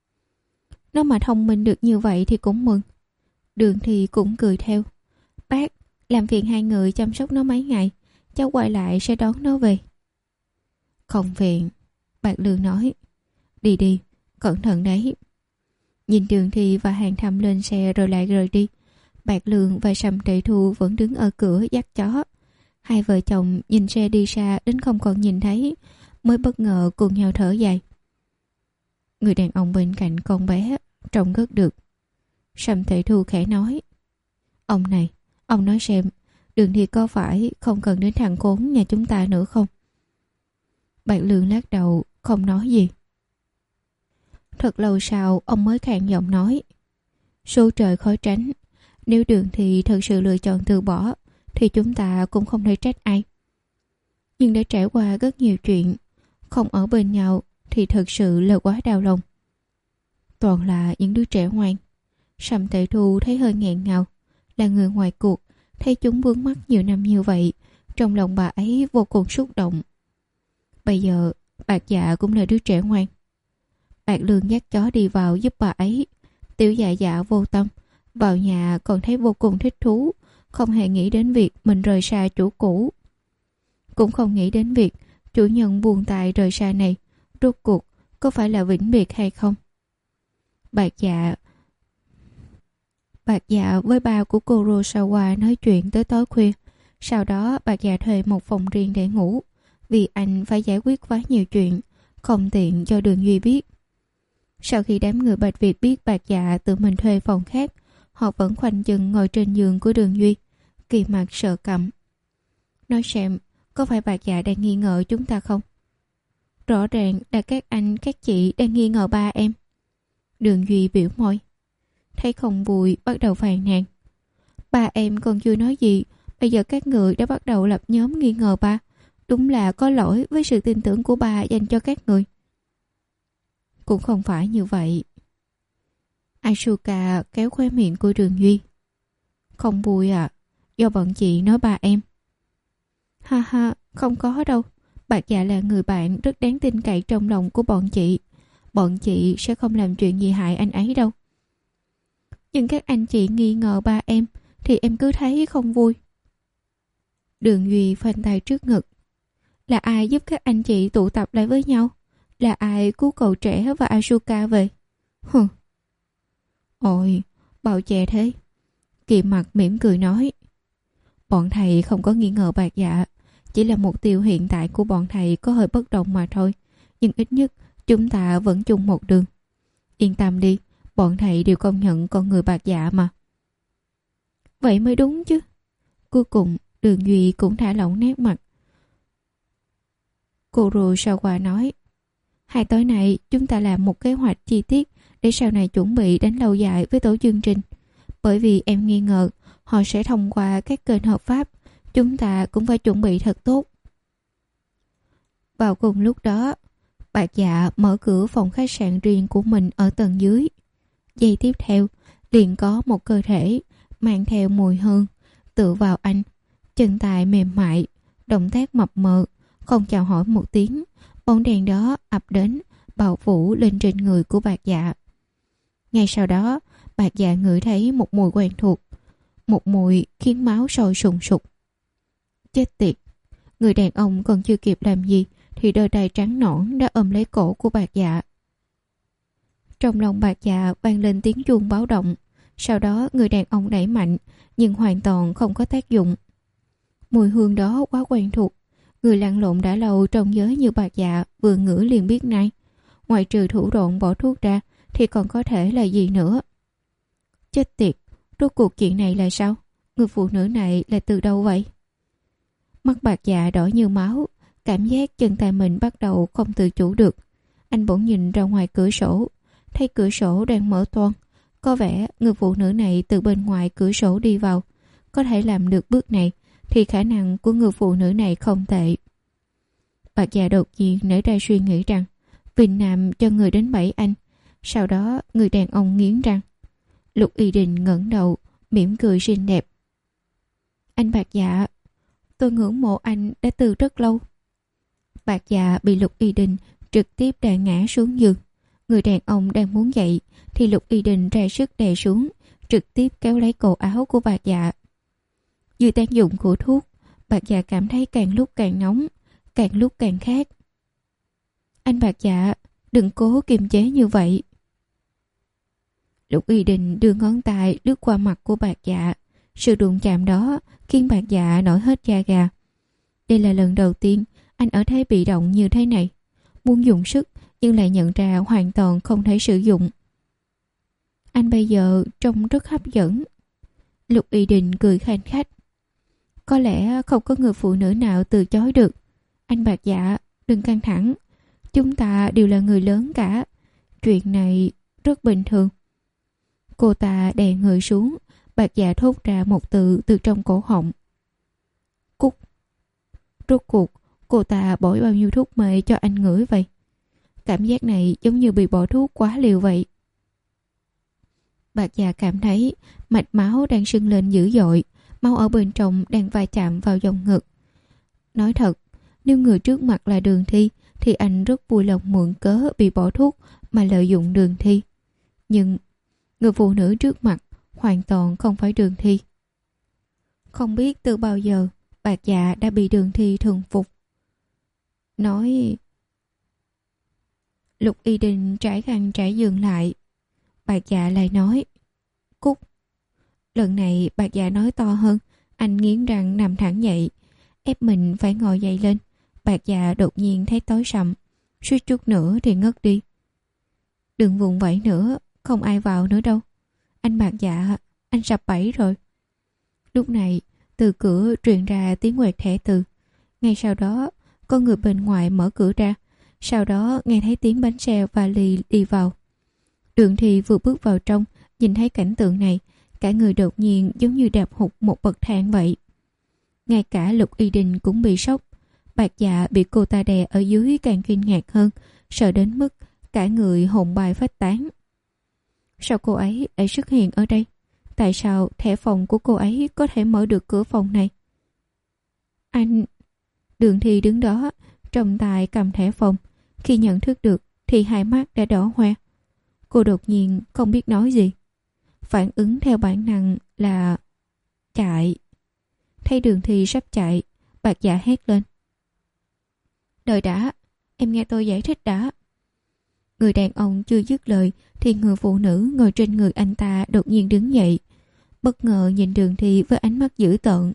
Nó mà thông minh được như vậy thì cũng mừng. Đường Thi cũng cười theo: "Bác, làm phiền hai người chăm sóc nó mấy ngày, cháu quay lại sẽ đón nó về." "Không phiền," Bạc Lương nói. "Đi đi, cẩn thận đấy." Nhìn Đường Thi và Hàng Thâm lên xe rồi lại rời đi, Bạc Lương và Sầm Tệ Thu vẫn đứng ở cửa dắt chó. Hai vợ chồng nhìn xe đi xa đến không còn nhìn thấy, mới bất ngờ cùng nhau thở dài. Người đàn ông bên cạnh con bé trông rất được. Sầm Tệ Thu khẽ nói: "Ông này, ông nói xem, Đường Thi có phải không cần đến thằng khốn nhà chúng ta nữa không?" Bạc Lương lắc đầu không nói gì. Thật lâu sau ông mới khàn giọng nói: "Số trời khó tránh, nếu Đường Thi thật sự lựa chọn từ bỏ thì chúng ta cũng không thể trách ai." nhưng đã trải qua rất nhiều chuyện, không ở bên nhau thì thật sự là quá đau lòng. Toàn là những đứa trẻ ngoan. Sầm Tệ Thu thấy hơi nghẹn ngào, là người ngoài cuộc, thấy chúng vướng mắc nhiều năm như vậy, trong lòng bà ấy vô cùng xúc động. Bây giờ Bạc Dạ cũng là đứa trẻ ngoan. Bạc Lương dắt chó đi vào giúp bà ấy. Tiểu Dạ Dạ vô tâm, vào nhà còn thấy vô cùng thích thú, không hề nghĩ đến việc mình rời xa chủ cũ, cũng không nghĩ đến việc chủ nhân buồn tài rời xa này rốt cuộc có phải là vĩnh biệt hay không. Bạc Dạ Bạc Dạ với ba của Kurosawa nói chuyện tới tối khuya. Sau đó Bạc Dạ thuê một phòng riêng để ngủ, vì anh phải giải quyết quá nhiều chuyện, không tiện cho Đường Duy biết. Sau khi đám người Bạch Việt biết Bạc Dạ tự mình thuê phòng khác, họ vẫn khoanh chân ngồi trên giường của Đường Duy, kỳ mặt sợ cằm. Nói xem, có phải Bạc Dạ đang nghi ngờ chúng ta không? Rõ ràng là các anh các chị đang nghi ngờ ba em. Đường Duy biểu môi, thấy không vui bắt đầu phàn nàn. Ba em còn chưa nói gì, bây giờ các người đã bắt đầu lập nhóm nghi ngờ ba. Đúng là có lỗi với sự tin tưởng của ba dành cho các người. Cũng không phải như vậy. Asuka kéo khóe miệng của Đường Duy. Không vui à, do bọn chị nói ba em. Ha ha, không có đâu. Bạc Dạ là người bạn rất đáng tin cậy trong lòng của bọn chị. Bọn chị sẽ không làm chuyện gì hại anh ấy đâu. Nhưng các anh chị nghi ngờ ba em thì em cứ thấy không vui. Đường Duy phanh tay trước ngực. Là ai giúp các anh chị tụ tập lại với nhau? Là ai cứu cậu trẻ và Asuka về? Hừ. Ôi, bao che thế. Kỳ mặt mỉm cười nói. Bọn thầy không có nghi ngờ Bạc Dạ. Chỉ là mục tiêu hiện tại của bọn thầy có hơi bất đồng mà thôi. Nhưng ít nhất chúng ta vẫn chung một đường. Yên tâm đi, bọn thầy đều công nhận con người Bạc Dạ mà. Vậy mới đúng chứ. Cuối cùng Đường Duy cũng thả lỏng nét mặt. Kurosawa nói, hai tối nay chúng ta làm một kế hoạch chi tiết để sau này chuẩn bị đánh lâu dài với tổ chương trình. Bởi vì em nghi ngờ họ sẽ thông qua các kênh hợp pháp, chúng ta cũng phải chuẩn bị thật tốt. Vào cùng lúc đó, Bạc Dạ mở cửa phòng khách sạn riêng của mình ở tầng dưới. Giây tiếp theo, liền có một cơ thể mang theo mùi hương tựa vào anh, chân tay mềm mại, động tác mập mờ, không chào hỏi một tiếng, bóng đèn đó ập đến, bao phủ lên trên người của Bạc Dạ. Ngay sau đó, Bạc Dạ ngửi thấy một mùi quen thuộc, một mùi khiến máu sôi sùng sục. Chết tiệt, người đàn ông còn chưa kịp làm gì thì đôi tay trắng nõn đã ôm lấy cổ của Bạc Dạ. Trong lòng Bạc Dạ vang lên tiếng chuông báo động. Sau đó người đàn ông đẩy mạnh, nhưng hoàn toàn không có tác dụng. Mùi hương đó quá quen thuộc. Người lăn lộn đã lâu trong giới như Bạc Dạ vừa ngửi liền biết ngay. Ngoài trừ thủ đoạn bỏ thuốc ra thì còn có thể là gì nữa. Chết tiệt, rốt cuộc chuyện này là sao? Người phụ nữ này là từ đâu vậy? Mắt Bạc Dạ đỏ như máu, cảm giác chân tay mình bắt đầu không tự chủ được. Anh bỗng nhìn ra ngoài cửa sổ, thấy cửa sổ đang mở toang. Có vẻ người phụ nữ này từ bên ngoài cửa sổ đi vào. Có thể làm được bước này thì khả năng của người phụ nữ này không tệ. Bạc Dạ đột nhiên nảy ra suy nghĩ rằng Vinh Nam cho người đến bẫy anh. Sau đó người đàn ông nghiến răng. Lục Y Đình ngẩng đầu, mỉm cười xinh đẹp. Anh Bạc Dạ, tôi ngưỡng mộ anh đã từ rất lâu. Bạc Dạ bị Lục Y Đình trực tiếp đè ngã xuống giường. Người đàn ông đang muốn dậy thì Lục Y Đình ra sức đè xuống, trực tiếp kéo lấy cổ áo của Bạc Dạ. Dưới tác dụng của thuốc, Bạc Dạ cảm thấy càng lúc càng nóng, càng lúc càng khát. Anh Bạc Dạ, đừng cố kiềm chế như vậy. Lục Y Đình đưa ngón tay lướt qua mặt của Bạc Dạ. Sự đụng chạm đó khiến Bạc Dạ nổi hết da gà. Đây là lần đầu tiên anh ở thế bị động như thế này. Muốn dùng sức nhưng lại nhận ra hoàn toàn không thể sử dụng. Anh bây giờ trông rất hấp dẫn. Lục Y Đình cười khanh khách. Có lẽ không có người phụ nữ nào từ chối được. Anh Bạc Dạ, đừng căng thẳng. Chúng ta đều là người lớn cả. Chuyện này rất bình thường. Cô ta đè người xuống. Bạc Dạ thốt ra một từ từ trong cổ họng. Cúc. Rốt cuộc Cô ta bỏ bao nhiêu thuốc mê cho anh ngửi vậy? Cảm giác này giống như bị bỏ thuốc quá liều vậy. Bạc già cảm thấy mạch máu đang sưng lên dữ dội, máu ở bên trong đang va chạm vào lồng ngực. Nói thật, nếu người trước mặt là Đường Thi thì anh rất vui lòng mượn cớ bị bỏ thuốc mà lợi dụng Đường Thi. Nhưng người phụ nữ trước mặt hoàn toàn không phải Đường Thi. Không biết từ bao giờ bạc dạ đã bị Đường Thi thuần phục. Nói... Lục Y Đình trải khăn trải giường lại. Bạc dạ lại nói: Cút. Lần này bạc dạ nói to hơn. Anh nghiến răng nằm thẳng dậy, ép mình phải ngồi dậy lên. Bạc dạ đột nhiên thấy tối sầm, suýt chút nữa thì ngất đi. Đừng vùng vẫy nữa, không ai vào nữa đâu. Anh bạc dạ, anh sập bẫy rồi. Lúc này từ cửa truyền ra tiếng quẹt thẻ từ. Ngay sau đó có người bên ngoài mở cửa ra. Sau đó nghe thấy tiếng bánh xe vali đi vào. Đường Thi vừa bước vào trong, nhìn thấy cảnh tượng này, cả người đột nhiên giống như đạp hụt một bậc thang vậy. Ngay cả Lục Y Đình cũng bị sốc. Bạc dạ bị cô ta đè ở dưới càng kinh ngạc hơn, sợ đến mức cả người hồn bay phách tán. Sao cô ấy lại xuất hiện ở đây? Tại sao thẻ phòng của cô ấy có thể mở được cửa phòng này? Anh... Đường Thi đứng đó, trong tay cầm thẻ phòng. Khi nhận thức được thì hai mắt đã đỏ hoe. Cô đột nhiên không biết nói gì. Phản ứng theo bản năng là chạy. Thấy Đường Thi sắp chạy, bạc dạ hét lên: Đợi đã, em nghe tôi giải thích đã. Người đàn ông chưa dứt lời thì người phụ nữ ngồi trên người anh ta đột nhiên đứng dậy, bất ngờ nhìn Đường Thi với ánh mắt dữ tợn.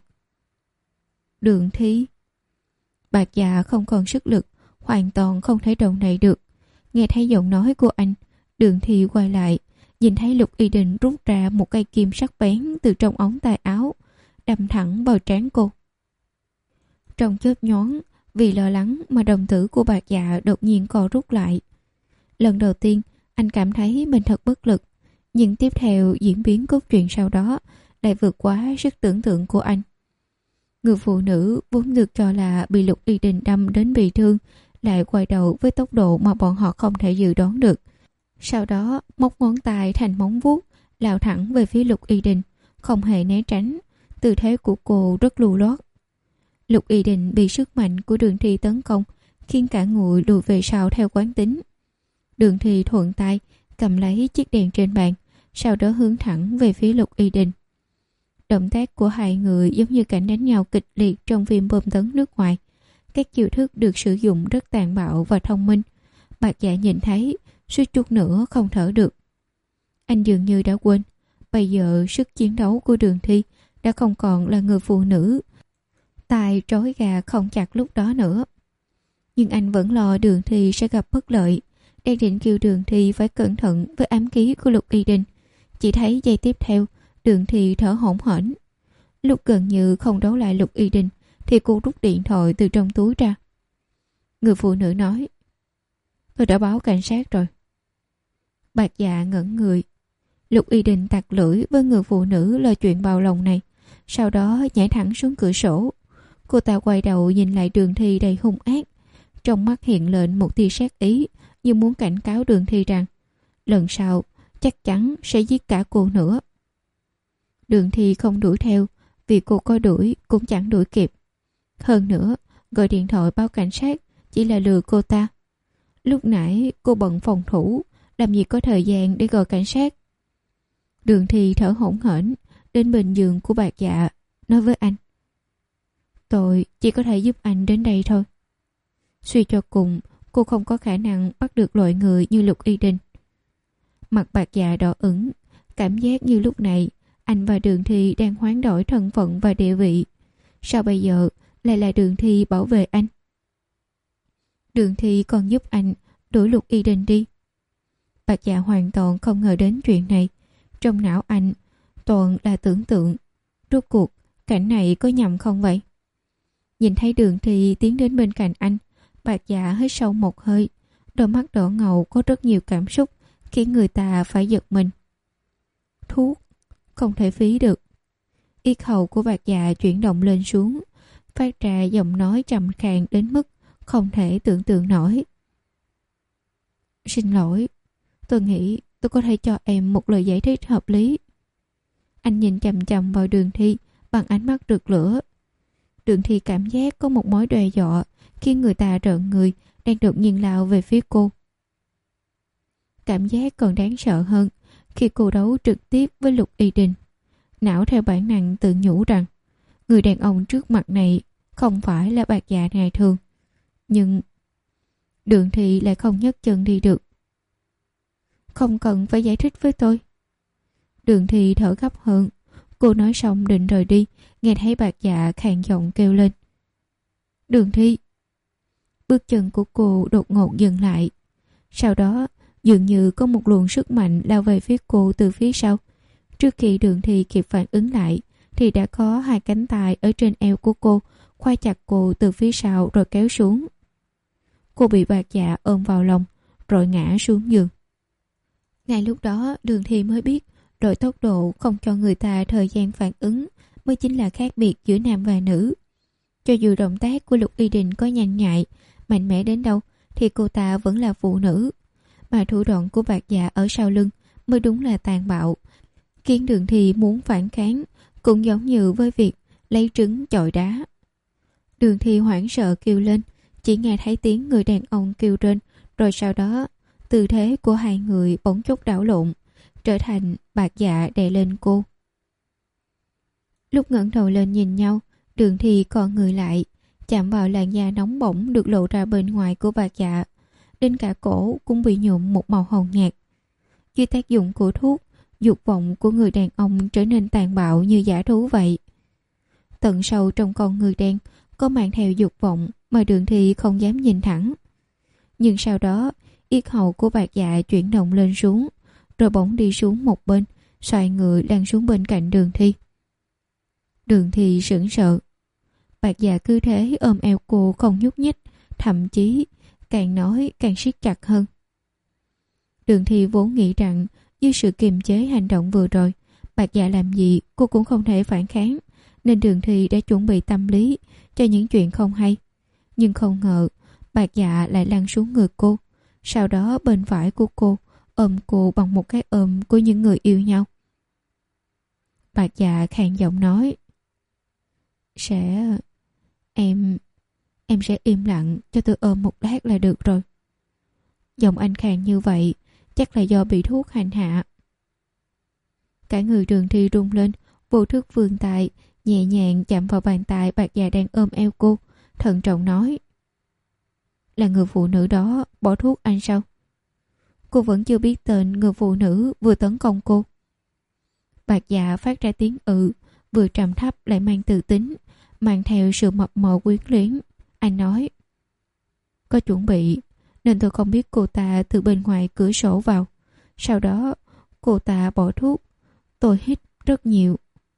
Đường Thi. Bạc dạ không còn sức lực, hoàn toàn không thể động đậy được. Nghe thấy giọng nói của anh, Đường Thi quay lại, nhìn thấy Lục Y Đình rút ra một cây kim sắc bén từ trong ống tay áo, đâm thẳng vào trán cô. Trong chớp nhoáng, vì lo lắng mà đồng tử của bạc dạ đột nhiên co rút lại. Lần đầu tiên, anh cảm thấy mình thật bất lực, nhưng tiếp theo diễn biến cốt truyện sau đó lại vượt quá sức tưởng tượng của anh. Người phụ nữ vốn được cho là bị Lục Y Đình đâm đến bị thương, lại quay đầu với tốc độ mà bọn họ không thể dự đoán được. Sau đó móc ngón tay thành móng vuốt, lao thẳng về phía Lục Y Đình, không hề né tránh. Tư thế của cô rất lưu loát. Lục Y Đình bị sức mạnh của Đường Thi tấn công, khiến cả người lùi về sau theo quán tính. Đường Thi thuận tay cầm lấy chiếc đèn trên bàn, sau đó hướng thẳng về phía Lục Y Đình. Động tác của hai người giống như cảnh đánh nhau kịch liệt trong phim bom tấn nước ngoài. Các chiêu thức được sử dụng rất tàn bạo và thông minh. Bạc dạ nhìn thấy, suýt chút nữa không thở được. Anh dường như đã quên, bây giờ sức chiến đấu của Đường Thi đã không còn là người phụ nữ tài trói gà không chặt lúc đó nữa. Nhưng anh vẫn lo Đường Thi sẽ gặp bất lợi, đang định kêu Đường Thi phải cẩn thận với ám khí của Lục Y Đình. Chỉ thấy giây tiếp theo, Đường Thi thở hổn hển. Lúc gần như không đấu lại Lục Y Đình thì cô rút điện thoại từ trong túi ra. Người phụ nữ nói: Tôi đã báo cảnh sát rồi. Bạc dạ ngẩn người. Lục Y Đình tặc lưỡi với người phụ nữ lo chuyện bào lòng này, sau đó nhảy thẳng xuống cửa sổ. Cô ta quay đầu nhìn lại Đường Thi đầy hung ác, trong mắt hiện lên một tia sát ý, như muốn cảnh cáo Đường Thi rằng lần sau chắc chắn sẽ giết cả cô nữa. Đường Thi không đuổi theo, vì cô có đuổi cũng chẳng đuổi kịp. Hơn nữa, gọi điện thoại báo cảnh sát chỉ là lừa cô ta. Lúc nãy cô bận phòng thủ, làm gì có thời gian để gọi cảnh sát. Đường Thi thở hổn hển đến bên giường của bạc dạ, nói với anh: Tôi chỉ có thể giúp anh đến đây thôi. Suy cho cùng, cô không có khả năng bắt được loại người như Lục Y Đình. Mặt bạc dạ đỏ ửng, cảm giác như lúc này anh và Đường Thi đang hoán đổi thân phận và địa vị. Sao bây giờ lại là Đường Thi bảo vệ anh? Đường Thi còn giúp anh đuổi Lục Y Đình đi. Bạc dạ hoàn toàn không ngờ đến chuyện này. Trong não anh toàn là tưởng tượng. Rốt cuộc cảnh này có nhầm không vậy? Nhìn thấy Đường Thi tiến đến bên cạnh anh, bạc dạ hít sâu một hơi. Đôi mắt đỏ ngầu có rất nhiều cảm xúc, khiến người ta phải giật mình. Thuốc không thể phí được. Yết hầu của bạc dạ chuyển động lên xuống. phát ra giọng nói trầm khàn đến mức không thể tưởng tượng nổi. Xin lỗi, tôi nghĩ tôi có thể cho em một lời giải thích hợp lý. Anh nhìn chằm chằm vào Đường Thi bằng ánh mắt rực lửa. Đường Thi cảm giác có một mối đe dọa khiến người ta rợn người đang đột nhiên lao về phía cô. Cảm giác còn đáng sợ hơn khi cô đấu trực tiếp với Lục Y Đình. Não theo bản năng tự nhủ rằng người đàn ông trước mặt này không phải là bạc dạ ngày thường. Nhưng Đường Thi lại không nhấc chân đi được. Không cần phải giải thích với tôi. Đường Thi thở gấp hơn. Cô nói xong định rời đi, nghe thấy bạc dạ khàn giọng kêu lên. Đường Thi. Bước chân của cô đột ngột dừng lại. Sau đó dường như có một luồng sức mạnh lao về phía cô từ phía sau. Trước khi Đường Thi kịp phản ứng lại thì đã có hai cánh tay ở trên eo của cô khoai chặt cô từ phía sau rồi kéo xuống. Cô bị bạc dạ ôm vào lòng rồi ngã xuống giường. Ngay lúc đó Đường Thi mới biết đội tốc độ không cho người ta thời gian phản ứng mới chính là khác biệt giữa nam và nữ. Cho dù động tác của Lục Y Đình có nhanh nhạy, mạnh mẽ đến đâu thì cô ta vẫn là phụ nữ. Mà thủ đoạn của bạc dạ ở sau lưng mới đúng là tàn bạo, khiến Đường Thi muốn phản kháng cũng giống như với việc lấy trứng chọi đá. Đường Thi hoảng sợ kêu lên, chỉ nghe thấy tiếng người đàn ông kêu rên, rồi sau đó tư thế của hai người bỗng chốc đảo lộn, trở thành bạc dạ đè lên cô. Lúc ngẩng đầu lên nhìn nhau, Đường Thi còn người lại, chạm vào làn da nóng bỏng được lộ ra bên ngoài của bạc dạ, đến cả cổ cũng bị nhuộm một màu hồng nhạt. Dưới tác dụng của thuốc, dục vọng của người đàn ông trở nên tàn bạo như dã thú vậy. Tận sâu trong con người đen có mang theo dục vọng mà Đường Thi không dám nhìn thẳng. Nhưng sau đó yết hầu của bạc dạ chuyển động lên xuống, rồi bỗng đi xuống một bên, xoay người lăn xuống bên cạnh Đường Thi. Đường Thi sững sờ. Bạc dạ cứ thế ôm eo cô không nhúc nhích, thậm chí càng nói càng siết chặt hơn. Đường Thi vốn nghĩ rằng dưới sự kiềm chế hành động vừa rồi, bạc dạ làm gì cô cũng không thể phản kháng, nên Đường Thi đã chuẩn bị tâm lý cho những chuyện không hay. Nhưng không ngờ bạc dạ lại lăn xuống người cô, sau đó bên phải của cô ôm cô bằng một cái ôm của những người yêu nhau. Bạc dạ khàn giọng nói, Sẽ... Em... Em sẽ im lặng cho tôi ôm một lát là được rồi. Giọng anh khàn như vậy chắc là do bị thuốc hành hạ. Cả người Đường Thi rung lên, vô thức vươn tay nhẹ nhàng chạm vào bàn tay bạc dạ đang ôm eo cô, thận trọng nói, là người phụ nữ đó bỏ thuốc anh sao? Cô vẫn chưa biết tên người phụ nữ vừa tấn công cô. Bạc dạ phát ra tiếng ừ, vừa trầm thấp lại mang tự tính, mang theo sự mập mờ quyến luyến. Anh nói, có chuẩn bị nên tôi không biết cô ta từ bên ngoài cửa sổ vào. Sau đó cô ta bỏ thuốc. Tôi hít rất nhiều.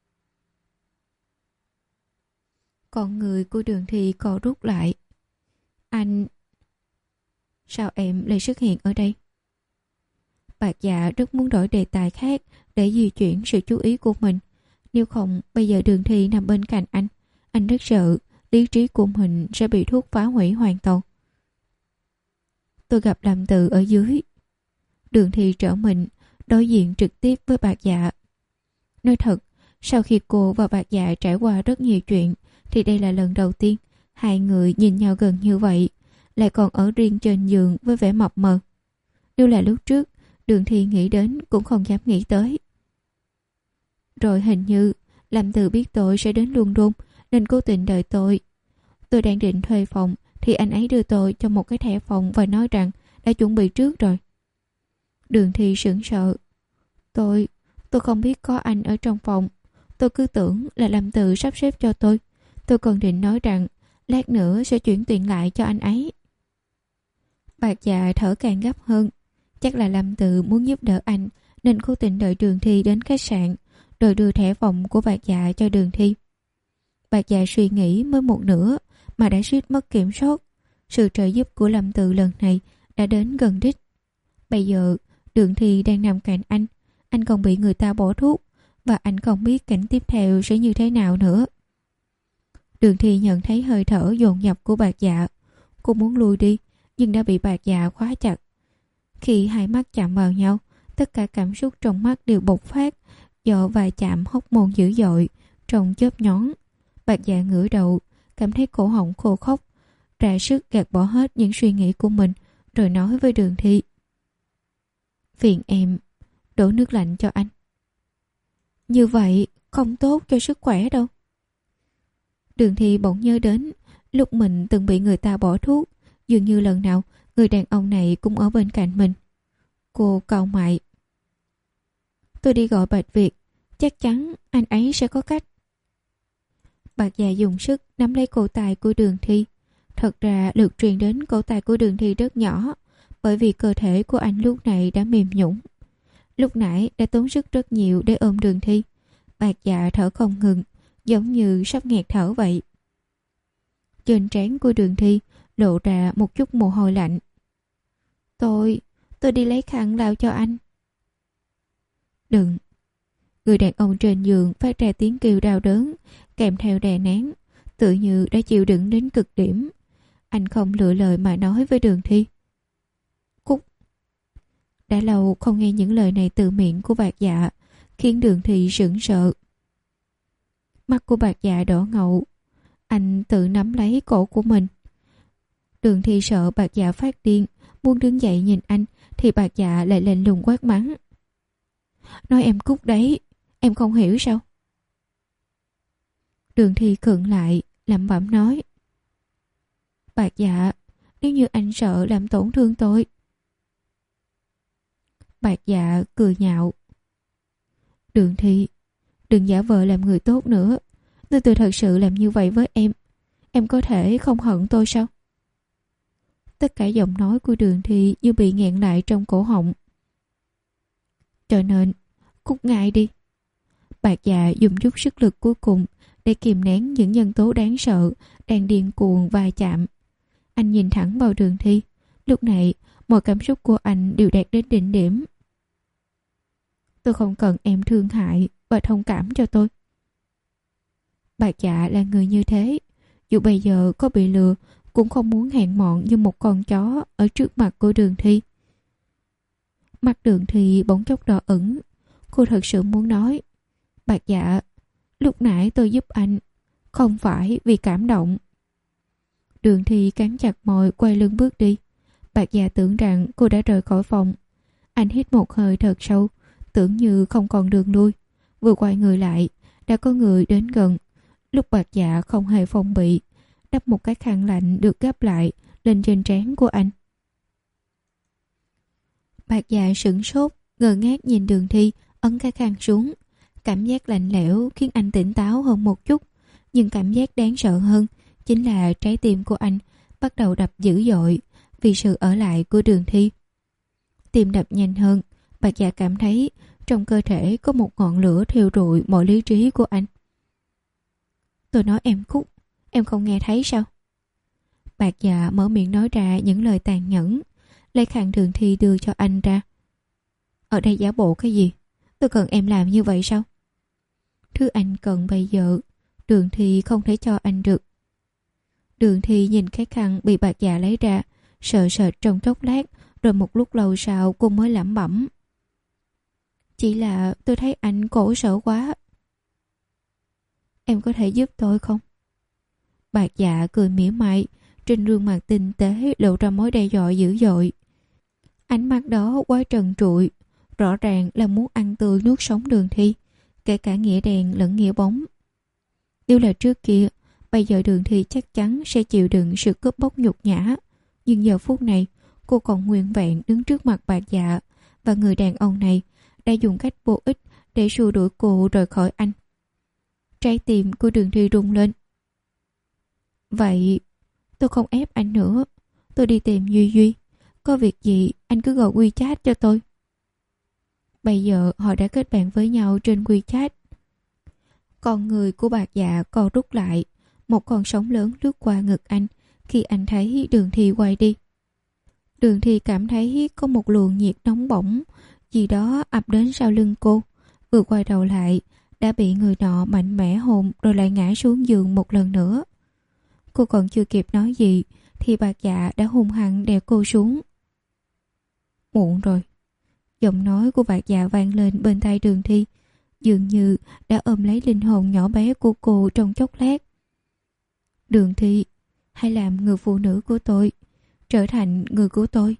Con người của Đường Thi co rút lại. Anh... Sao em lại xuất hiện ở đây? Bạc dạ rất muốn đổi đề tài khác để di chuyển sự chú ý của mình. Nếu không, bây giờ Đường Thi nằm bên cạnh anh. Anh rất sợ lý trí của mình sẽ bị thuốc phá hủy hoàn toàn. Tôi gặp Lâm Từ ở dưới. Đường Thi trở mình, đối diện trực tiếp với bạc dạ. Nói thật, sau khi cô và bạc dạ trải qua rất nhiều chuyện, thì đây là lần đầu tiên hai người nhìn nhau gần như vậy, lại còn ở riêng trên giường với vẻ mập mờ. Nếu là lúc trước, Đường Thi nghĩ đến cũng không dám nghĩ tới. Rồi hình như Lâm Từ biết tôi sẽ đến London nên cố tình đợi tôi. Tôi đang định thuê phòng thì anh ấy đưa tôi cho một cái thẻ phòng và nói rằng đã chuẩn bị trước rồi. Đường Thi sững sờ. Tôi, tôi không biết có anh ở trong phòng. Tôi cứ tưởng là Lâm Từ sắp xếp cho tôi. Tôi còn định nói rằng lát nữa sẽ chuyển tiền lại cho anh ấy. Bạc dạ thở càng gấp hơn. Chắc là Lâm Từ muốn giúp đỡ anh nên cố tình đợi Đường Thi đến khách sạn rồi đưa thẻ phòng của bạc dạ cho Đường Thi. Bạc dạ suy nghĩ mới một nửa mà đã suýt mất kiểm soát. Sự trợ giúp của Lâm Từ lần này đã đến gần đích. Bây giờ Đường Thi đang nằm cạnh anh. Anh còn bị người ta bỏ thuốc và anh không biết cảnh tiếp theo sẽ như thế nào nữa. Đường Thi nhận thấy hơi thở dồn dập của Bạc Dạ. Cô muốn lui đi, nhưng đã bị Bạc Dạ khóa chặt. Khi hai mắt chạm vào nhau, tất cả cảm xúc trong mắt đều bộc phát, do va chạm hóc môn dữ dội, trong chớp nhón. Bạc Dạ ngửa đầu, cảm thấy cổ họng khô khốc, ra sức gạt bỏ hết những suy nghĩ của mình, rồi nói với Đường Thi: "Phiền em đổ nước lạnh cho anh. Như vậy không tốt cho sức khỏe đâu." Đường Thi bỗng nhớ đến lúc mình từng bị người ta bỏ thuốc, dường như lần nào người đàn ông này cũng ở bên cạnh mình. Cô cau mày: "Tôi đi gọi Bạch Việt, chắc chắn anh ấy sẽ có cách." Bạc Dạ dùng sức nắm lấy cổ tay của Đường Thi. Thật ra lực truyền đến cổ tay của Đường Thi rất nhỏ, bởi vì cơ thể của anh lúc này đã mềm nhũn. Lúc nãy đã tốn sức rất nhiều để ôm Đường Thi. Bạc Dạ thở không ngừng, giống như sắp nghẹt thở vậy. Trên trán của Đường Thi lộ ra một chút mồ hôi lạnh. Tôi, tôi đi lấy khăn lau cho anh." "Đừng." Người đàn ông trên giường phát ra tiếng kêu đau đớn, kèm theo đè nén, tự như đã chịu đựng đến cực điểm. Anh không lựa lời mà nói với Đường Thi: "Cút." Đã lâu không nghe những lời này từ miệng của Bạc Dạ, khiến Đường Thi sững sờ. Mắt của Bạc Dạ đỏ ngầu. Anh tự nắm lấy cổ của mình. Đường Thi sợ Bạc Dạ phát điên, muốn đứng dậy nhìn anh, thì Bạc Dạ lại lạnh lùng quát mắng: "Nói em cút đấy, em không hiểu sao?" Đường Thi khựng lại, lẩm bẩm nói: "Bạc Dạ, nếu như anh sợ làm tổn thương tôi." Bạc Dạ cười nhạo: "Đường Thi, đừng giả vờ làm người tốt nữa. Nếu tôi thật sự làm như vậy với em, em có thể không hận tôi sao?" Tất cả giọng nói của Đường Thi như bị nghẹn lại trong cổ họng. "Cho nên, cút ngay đi." Bạc Dạ dùng chút sức lực cuối cùng để kìm nén những nhân tố đáng sợ đang điên cuồng va chạm. Anh nhìn thẳng vào Đường Thi. Lúc này, mọi cảm xúc của anh đều đạt đến đỉnh điểm. "Tôi không cần em thương hại và thông cảm cho tôi." Bạc Dạ là người như thế. Dù bây giờ có bị lừa, cũng không muốn hèn mọn như một con chó ở trước mặt của Đường Thi. Mặt Đường Thi bỗng chốc đỏ ửng. Cô thật sự muốn nói: "Bạc Dạ, lúc nãy tôi giúp anh không phải vì cảm động." Đường Thi cắn chặt môi, quay lưng bước đi. Bạc Dạ tưởng rằng cô đã rời khỏi phòng. Anh hít một hơi thật sâu, tưởng như không còn đường lui. Vừa quay người lại, đã có người đến gần. Lúc Bạc Dạ không hề phòng bị, đắp một cái khăn lạnh được gấp lại lên trên trán của anh. Bạc Dạ sửng sốt, ngơ ngác nhìn Đường Thi ấn cái khăn xuống. Cảm giác lạnh lẽo khiến anh tỉnh táo hơn một chút, nhưng cảm giác đáng sợ hơn chính là trái tim của anh bắt đầu đập dữ dội vì sự ở lại của Đường Thi. Tim đập nhanh hơn, Bạc Dạ cảm thấy trong cơ thể có một ngọn lửa thiêu rụi mọi lý trí của anh. "Tôi nói em cút, em không nghe thấy sao?" Bạc Dạ mở miệng nói ra những lời tàn nhẫn, lấy khăn Đường Thi đưa cho anh ra. "Ở đây giả bộ cái gì? Tôi cần em làm như vậy sao?" Thứ anh cần bây giờ, Đường Thi không thể cho anh được. Đường Thi nhìn cái khăn bị Bạc Dạ lấy ra, sợ sệt trong chốc lát, rồi một lúc lâu sau cô mới lẩm bẩm: "Chỉ là tôi thấy anh khổ sở quá." "Em có thể giúp tôi không?" Bạc Dạ cười mỉa mai, trên gương mặt tinh tế lộ ra mối đe dọa dữ dội. Ánh mắt đó quá trần trụi, rõ ràng là muốn ăn tươi nuốt sống Đường Thi, kể cả nghĩa đen lẫn nghĩa bóng. Nếu là trước kia, bây giờ Đường Thi chắc chắn sẽ chịu đựng sự cướp bóc nhục nhã. Nhưng giờ phút này, cô còn nguyên vẹn đứng trước mặt Bạc Dạ, và người đàn ông này đã dùng cách vô ích để xua đuổi cô rời khỏi anh. Trái tim của Đường Thi rung lên. "Vậy tôi không ép anh nữa. Tôi đi tìm Duy Duy. Có việc gì anh cứ gọi WeChat cho tôi." Bây giờ họ đã kết bạn với nhau trên WeChat. Con người của Bạc Dạ co rút lại, một con sóng lớn lướt qua ngực anh khi anh thấy Đường Thi quay đi. Đường Thi cảm thấy có một luồng nhiệt nóng bỏng gì đó ập đến sau lưng cô. Vừa quay đầu lại đã bị người nọ mạnh mẽ hôn rồi lại ngã xuống giường một lần nữa. Cô còn chưa kịp nói gì thì Bạc Dạ đã hung hăng đè cô xuống. Muộn rồi. Giọng nói của Bạc Dạ vang lên bên tai Đường Thi, dường như đã ôm lấy linh hồn nhỏ bé của cô trong chốc lát. Đường Thi, hãy làm người phụ nữ của tôi, trở thành người của tôi.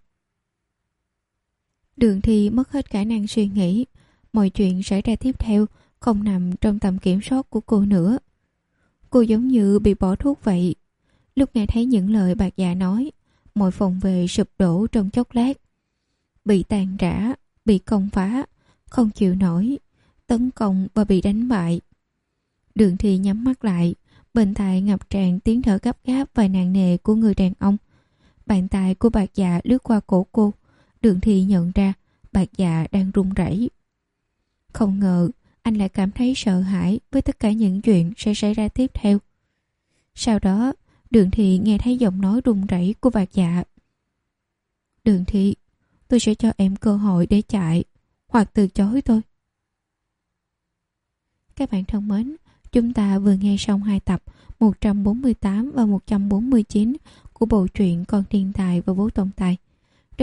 Đường Thi mất hết khả năng suy nghĩ. Mọi chuyện xảy ra tiếp theo không nằm trong tầm kiểm soát của cô nữa. Cô giống như bị bỏ thuốc vậy. Lúc nghe thấy những lời Bạc Dạ nói, mọi phòng về sụp đổ trong chốc lát. Bị tàn rã, bị công phá, không chịu nổi, tấn công và bị đánh bại. Đường Thi nhắm mắt lại, bên tai ngập tràn tiếng thở gấp gáp và nặng nề của người đàn ông. Bàn tay của Bạc Dạ lướt qua cổ cô. Đường Thi nhận ra Bạc Dạ đang run rẩy. Không ngờ anh lại cảm thấy sợ hãi với tất cả những chuyện sẽ xảy ra tiếp theo. Sau đó, Đường Thi nghe thấy giọng nói run rẩy của Bạc Dạ. Đường Thi, tôi sẽ cho em cơ hội để chạy, hoặc từ chối tôi. Các bạn thân mến, chúng ta vừa nghe xong hai tập một trăm bốn mươi tám và một trăm bốn mươi chín của bộ truyện Con Thiên Tài và Bố Tổng Tài.